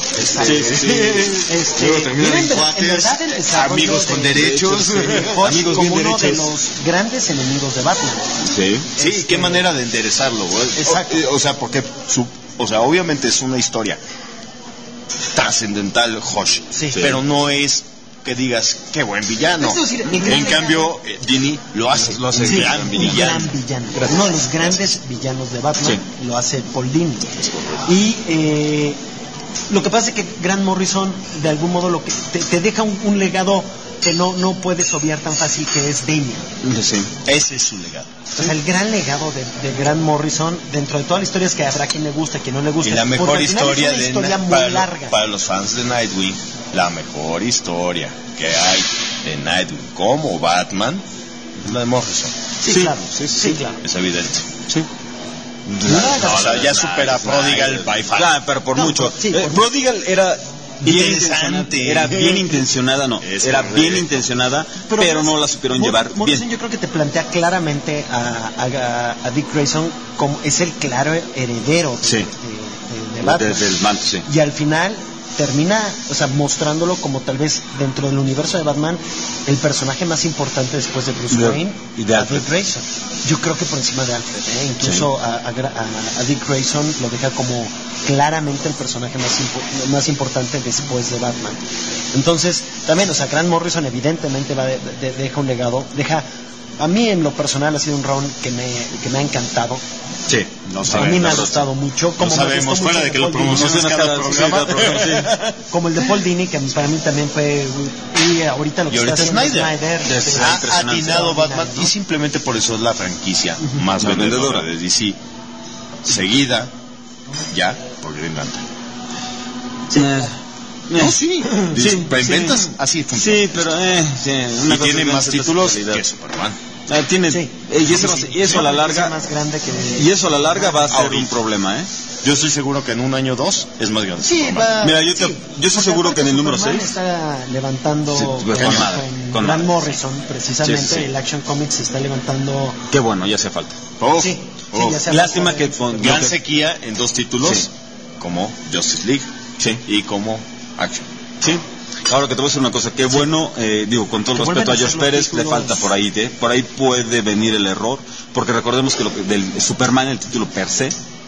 Miren, en verdad amigos con derechos. Amigos como uno de los grandes enemigos de Batman. Sí, qué manera de enderezarlo. Exacto. O sea, porque obviamente es una historia trascendental, Hush, pero no es que digas qué buen villano. En cambio, Dini lo hace gran villano. Uno de los grandes villanos de Batman lo hace Paul Dini. Y lo que pasa es que Grant Morrison de algún modo lo que te deja un legado que no puedes obviar tan fácil, que es Damian. Sí, ese es su legado. O sea, el gran legado de Grant Morrison, dentro de todas las historias que habrá quien le gusta, quien no le gusta. Y la mejor historia, es una historia muy larga. Para los fans de Nightwing, la mejor historia que hay de Nightwing como Batman es la de Morrison. Sí, claro. Es evidente. Sí. Ya supera Prodigal by far. Claro, pero por mucho. Prodigal era bien interesante, era bien intencionada, bien intencionada, pero no la supieron llevar Morrison bien. Yo creo que te plantea claramente a Dick Grayson como es el claro heredero de Batman. Del manto, Y al final termina, o sea, mostrándolo como tal vez dentro del universo de Batman el personaje más importante después de Bruce Wayne y de a Alfred. Dick Grayson. Yo creo que por encima de Alfred, incluso a Dick Grayson lo deja como claramente el personaje más importante después de Batman. Entonces, también, o sea, Grant Morrison evidentemente deja un legado, a mí en lo personal ha sido un round que me ha encantado. Sí, no A sabemos. mí me ha gustado mucho. Como No sabemos, fuera de que lo promociones cada programa. Como el de Paul Dini, que para mí también fue. Y ahorita lo que está haciendo Snyder ha atinado Batman, ¿no? Y simplemente por eso es la franquicia más vendedora de DC. Seguida ya por Green Lantern. No, sí. Ventas así funciona. Sí, pero y tiene más títulos que Superman. Tiene, y eso a la larga más grande que... y eso a la larga va a ser un problema, Yo estoy seguro que en un año o dos es más grande. Sí, mira, yo estoy seguro que en el número 6 está levantando con Grant Morrison, precisamente. Sí. El Action Comics se está levantando. Qué bueno, ya hace falta. Ya se lástima que con gran sequía en dos títulos, como Justice League y como Action. Sí. Ahora que te voy a decir una cosa, qué bueno, con todo el respeto a George Pérez, le falta por ahí puede venir el error, porque recordemos que del Superman, el título per se,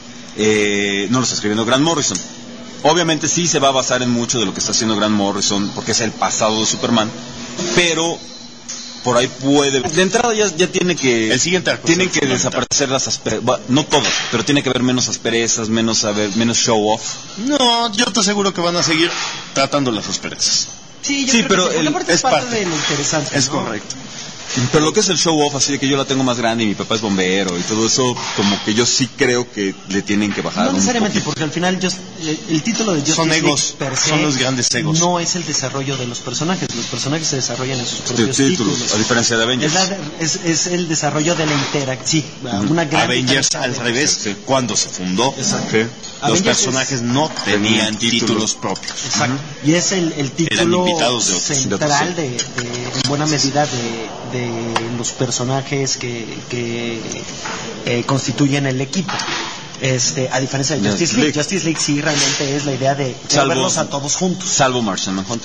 no lo está escribiendo Grant Morrison. Obviamente sí se va a basar en mucho de lo que está haciendo Grant Morrison, porque es el pasado de Superman, pero por ahí puede, de entrada ya tiene que, el siguiente arco, tienen que desaparecer las asperezas, no todas, pero tiene que haber menos asperezas, menos show off. No, yo te aseguro que van a seguir tratando las asperezas. Sí, pero es parte de lo interesante. Es correcto. Pero lo que es el show off, así de que yo la tengo más grande y mi papá es bombero y todo eso, como que yo sí creo que le tienen que bajar. No necesariamente, porque al final el título de Justice League per se son los grandes egos. No es el desarrollo de los personajes se desarrollan en sus propios títulos. A diferencia de Avengers. Es el desarrollo de la interacción. Una gran Avengers al revés, cuando se fundó, los personajes no tenían títulos propios. Exacto. Y es el título central de en buena medida de los personajes que constituyen el equipo. A diferencia de Justice League. Justice League sí realmente es la idea de verlos a todos juntos. Salvo Martian Manhunter.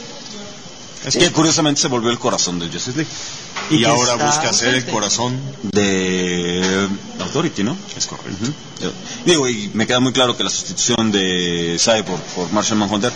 Es que curiosamente se volvió el corazón del Justice League. Y ahora busca ser el corazón de Authority, ¿no? Es correcto. Y me queda muy claro que la sustitución de Cyborg por Martian Manhunter,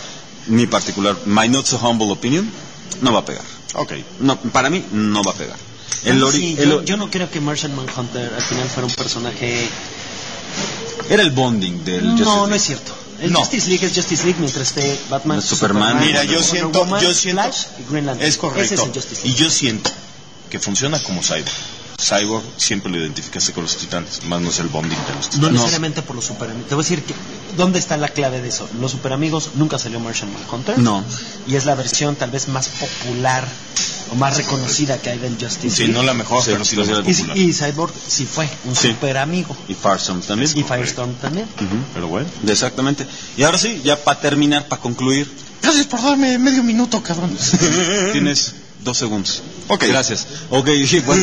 my not so humble opinion, no va a pegar. Okay. No, para mí no va a pegar. Yo no creo que Martian Manhunter al final fuera un personaje. Era el bonding del Justice League. No es cierto. Justice League es Justice League mientras esté Batman, Superman. Mira, yo siento Flash y Green Lantern. Es correcto. Ese es y yo siento que funciona como Cyborg. Cyborg siempre lo identificaste con los titanes, más no es el bonding de los titanes. No necesariamente por los superamigos. Te voy a decir que ¿dónde está la clave de eso? Los superamigos nunca salió Martian Manhunter. No. Y es la versión tal vez más popular o más reconocida que hay del Justice League. Sí, no la mejor, pero sí la más popular. Y Cyborg sí fue un superamigo. Y Firestorm también. Pero bueno. Exactamente. Y ahora sí, ya para terminar, para concluir. Gracias por darme medio minuto, cabrón. Tienes 2 segundos. Ok. Gracias. Ok, bueno.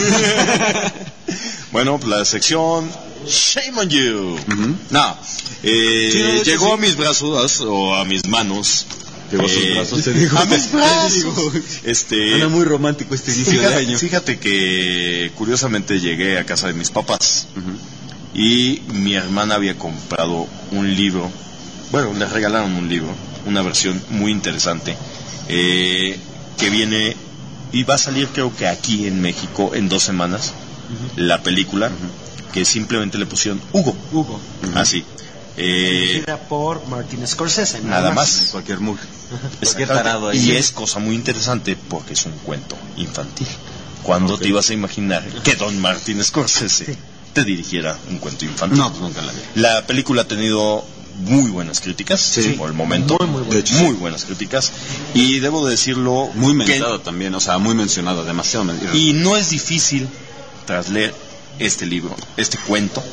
Bueno, la sección Shame on You. No, llegó a mis brazos o a mis manos. Llegó a sus brazos, te digo. A mis brazos. Era muy romántico este inicio de año. Fíjate que curiosamente llegué a casa de mis papás y mi hermana había comprado un libro. Bueno, le regalaron un libro, una versión muy interesante que viene y va a salir creo que aquí en México en 2 semanas la película que simplemente le pusieron Hugo. Así. Dirigida por Martin Scorsese. Nada más. Cualquier mug. Es que tarado ahí. Y es cosa muy interesante porque es un cuento infantil. ¿Cuándo te ibas a imaginar que don Martin Scorsese te dirigiera un cuento infantil? No, pues nunca la vi. La película ha tenido muy buenas críticas por el momento, muy buenas críticas, y debo decirlo, muy mencionada también, o sea, muy mencionada, demasiado mencionada. Y no es difícil tras leer este libro, este cuento,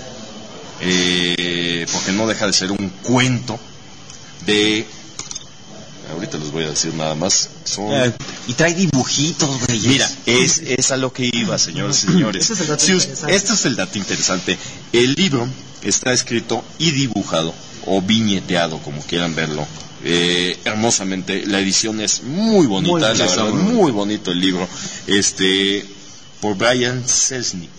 porque no deja de ser un cuento de... Ahorita les voy a decir nada más. Y trae dibujitos, güey. Mira, es a lo que iba, señores y señores. Este es el dato interesante. El libro está escrito y dibujado o viñeteado, como quieran verlo, hermosamente. La edición es muy bonita, la verdad, muy bonito el libro, por Brian Selznick.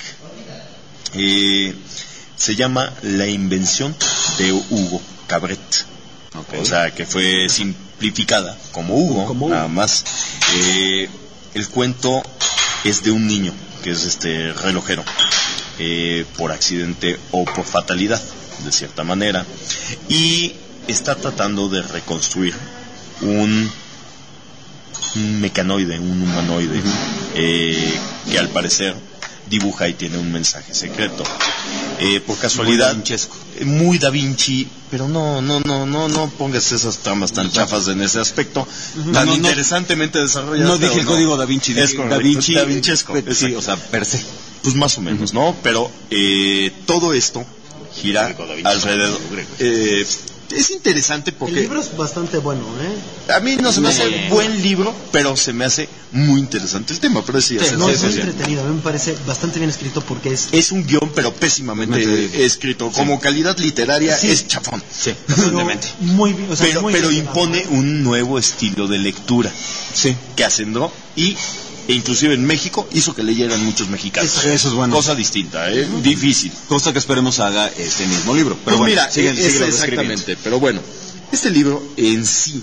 Se llama La invención de Hugo Cabret. O sea, que fue simplificada como Hugo, nada más. El cuento es de un niño que es relojero, por accidente o por fatalidad, de cierta manera, y está tratando de reconstruir un mecanoide, un humanoide, que al parecer dibuja y tiene un mensaje secreto. Por casualidad, muy Da Vinci, pero no pongas esas tramas tan chafas en ese aspecto, tan interesantemente desarrolladas. No dije el código Da Vinci, dije Da Vinci, Da Vinciesco. Sí, o sea, per se. Pues más o menos, ¿no? Pero todo esto gira alrededor. Es interesante porque... El libro es bastante bueno, A mí no se me hace buen libro, pero se me hace muy interesante el tema. Pero sí, es muy entretenido, a mí me parece bastante bien escrito porque es un guión, pero pésimamente escrito. Como calidad literaria es chafón. Sí, totalmente. Muy bien, pero impone un nuevo estilo de lectura. Sí. Que ascendió e inclusive en México hizo que leyeran muchos mexicanos. Eso es bueno. Cosa distinta, difícil. Cosa que esperemos haga este mismo libro. Pero pues bueno, mira, exactamente. Pero bueno, este libro en sí,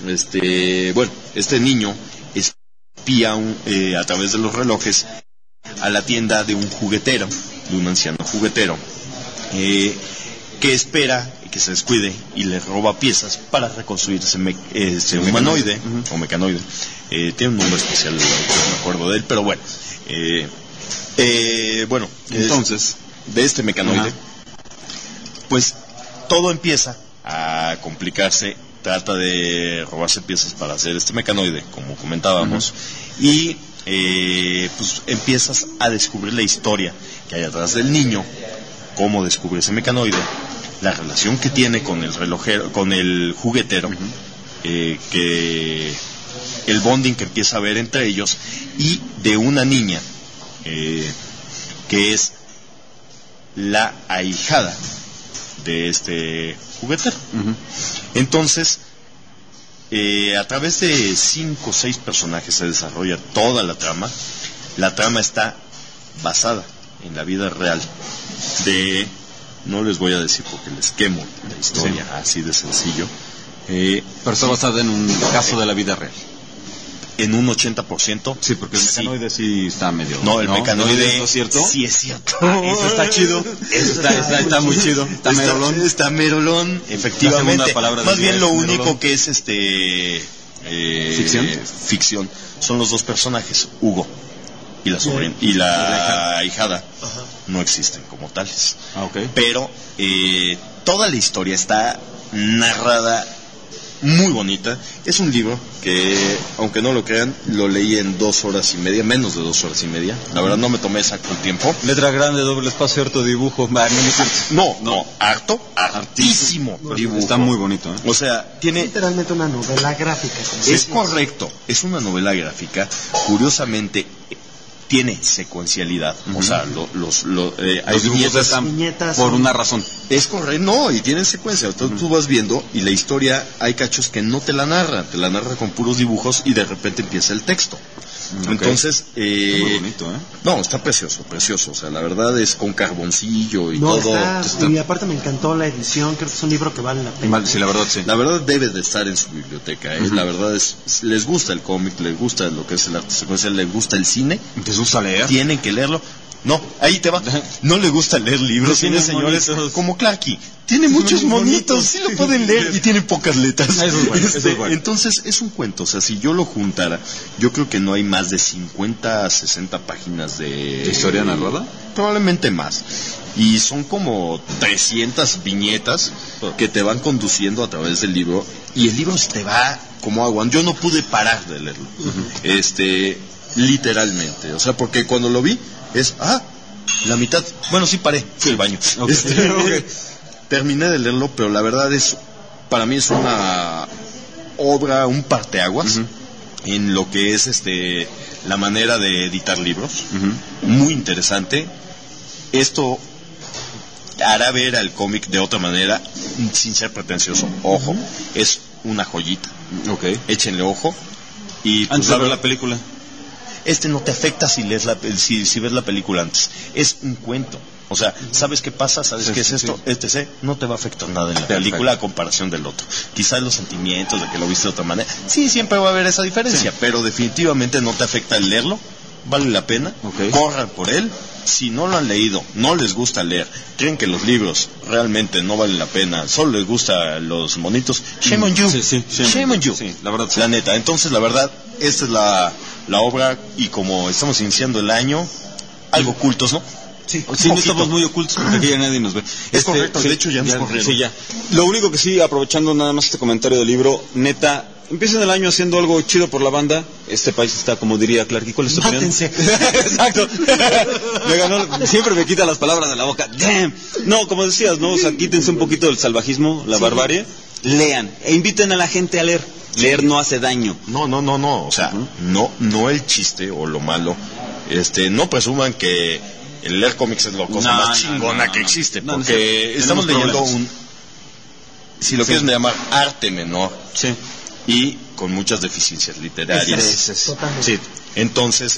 este niño espía a través de los relojes a la tienda de un juguetero, de un anciano juguetero, que espera que se descuide y le roba piezas para reconstruir ese humanoide o mecanoide. Tiene un nombre especial, no me acuerdo de él, pero bueno. Entonces, de este mecanoide, pues todo empieza a complicarse. Trata de robarse piezas para hacer este mecanoide, como comentábamos, y pues empiezas a descubrir la historia que hay atrás del niño, cómo descubre ese mecanoide, la relación que tiene con el relojero, con el juguetero, que el bonding que empieza a haber entre ellos, y de una niña que es la ahijada de este juguetero. Entonces, a través de 5 o 6 personajes se desarrolla toda la trama. La trama está basada en la vida real no les voy a decir porque les quemo la historia, así de sencillo. Pero está basada en un caso de la vida real. En un 80%. Sí, porque el mecanoide sí está medio... No, el mecanoide ¿no es cierto? Sí es cierto. Eso está chido. Está muy chido. Está merolón, efectivamente. Más bien lo único que es ficción son los dos personajes, Hugo y la sobrina y la ahijada. No existen como tales. Pero toda la historia está narrada muy bonita. Es un libro que, aunque no lo crean, lo leí en 2 horas y media, menos de 2 horas y media. La verdad no me tomé exacto el tiempo. Letra grande, doble espacio, harto dibujo. No, hartísimo dibujo. Está muy bonito, O sea, tiene... literalmente una novela gráfica. Es correcto, es una novela gráfica. Curiosamente, tiene secuencialidad, o sea, hay viñetas por una razón. Es correcto, no, y tienen secuencia. Entonces tú vas viendo y la historia, hay cachos que no te la narra con puros dibujos y de repente empieza el texto. Entonces, muy bonito, no, está precioso, o sea, la verdad es con carboncillo y todo. Y aparte me encantó la edición, creo que es un libro que vale la pena. Sí, la verdad sí. La verdad debe de estar en su biblioteca, la verdad les gusta el cómic, les gusta lo que es el arte secuencial, les gusta el cine. ¿Les gusta leer? Tienen que leerlo. No, ahí te va. No le gusta leer libros, tiene señores monitos. Como Clarky. Tiene muchos monitos, sí lo pueden leer y tiene pocas letras. Eso es bueno. Entonces es un cuento, o sea, si yo lo juntara, yo creo que no hay más de 50 a 60 páginas de historia narrada. Probablemente más. Y son como 300 viñetas que te van conduciendo a través del libro y el libro se te va como agua. Yo no pude parar de leerlo. Literalmente, o sea, porque cuando lo vi la mitad, bueno, sí paré, fui al baño. Terminé de leerlo, pero la verdad para mí es una obra, un parteaguas en lo que es la manera de editar libros. Muy interesante. Esto hará ver al cómic de otra manera, sin ser pretencioso. Ojo, es una joyita. Okay. Échenle ojo. Y pues, antes de ver la película. No te afecta si ves la película antes. Es un cuento. O sea, ¿sabes qué pasa? ¿Sabes qué es esto? Sí. No te va a afectar nada en la película a comparación del otro. Quizás los sentimientos de que lo viste de otra manera. Sí, siempre va a haber esa diferencia, pero definitivamente no te afecta el leerlo. Vale la pena. Corran por él. Si no lo han leído, no les gusta leer, creen que los libros realmente no valen la pena, solo les gustan los monitos, shame on you. Shame on you. Sí, la verdad. La neta. Entonces, la verdad, esta es la obra, y como estamos iniciando el año, algo ocultos, ¿no? Sí, no estamos muy ocultos porque aquí ya nadie nos ve. Es correcto, de hecho ya nos corrieron. Sí, ya. Lo único que sí, aprovechando nada más este comentario del libro, neta, empiecen el año haciendo algo chido por la banda. Este país está, como diría Clark, ¿y cuál es tu opinión? Exacto. Me ganó, siempre me quita las palabras de la boca. Damn. No, como decías, ¿no? O sea, quítense un poquito del salvajismo, la barbarie. Lean e inviten a la gente a leer. Leer no hace daño. No. O sea, no el chiste o lo malo. No presuman que el leer cómics es la cosa más chingona que existe, porque estamos leyendo si lo quieren llamar, arte menor, y con muchas deficiencias literarias. Sí. Entonces,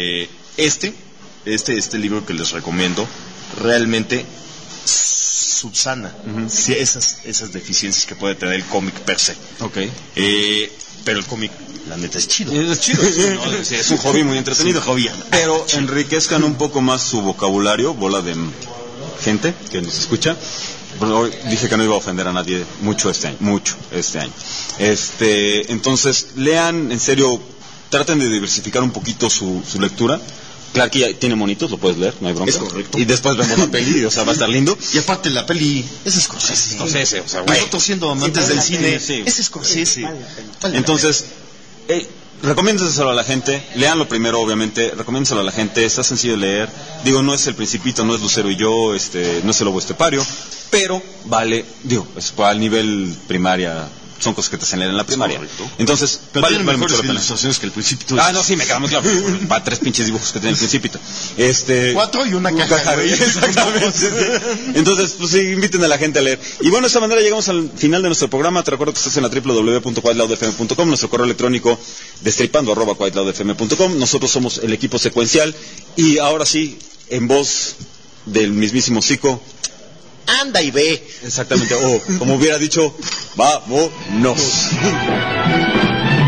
este libro que les recomiendo realmente subsana esas deficiencias que puede tener el cómic per se. Pero el cómic, la neta, es chido. Es chido. Es un hobby muy entretenido. Pero enriquezcan un poco más su vocabulario, bola de gente que nos escucha. Bueno, dije que no iba a ofender a nadie mucho este año. Entonces, lean, en serio, traten de diversificar un poquito su lectura. Claro que ya tiene monitos, lo puedes leer, no hay bronca. Es correcto. Y después vemos la peli, o sea, va a estar lindo. Y aparte la peli es Scorsese. O sea, nosotros siendo amantes del cine, es Scorsese. Entonces, recomiéndenselo a la gente, léanlo primero, obviamente, recomiéndenselo a la gente, está sencillo de leer. Digo, no es El Principito, no es Lucero y yo, no es El Lobo Estepario, pero vale, es al nivel primaria. Son cosas que te hacen leer en la primaria. Entonces, vale mucho la pena. Que El Principito. No, sí, me queda muy claro. Para 3 pinches dibujos que tiene El Principito. 4 y una caja. Exactamente. Entonces, pues sí, inviten a la gente a leer. Y bueno, de esta manera llegamos al final de nuestro programa. Te recuerdo que estás en la www.quietloudfm.com, nuestro correo electrónico destripando@quietloudfm.com. Nosotros somos el equipo secuencial. Y ahora sí, en voz del mismísimo Zico, anda y ve. Exactamente, como hubiera dicho, vámonos.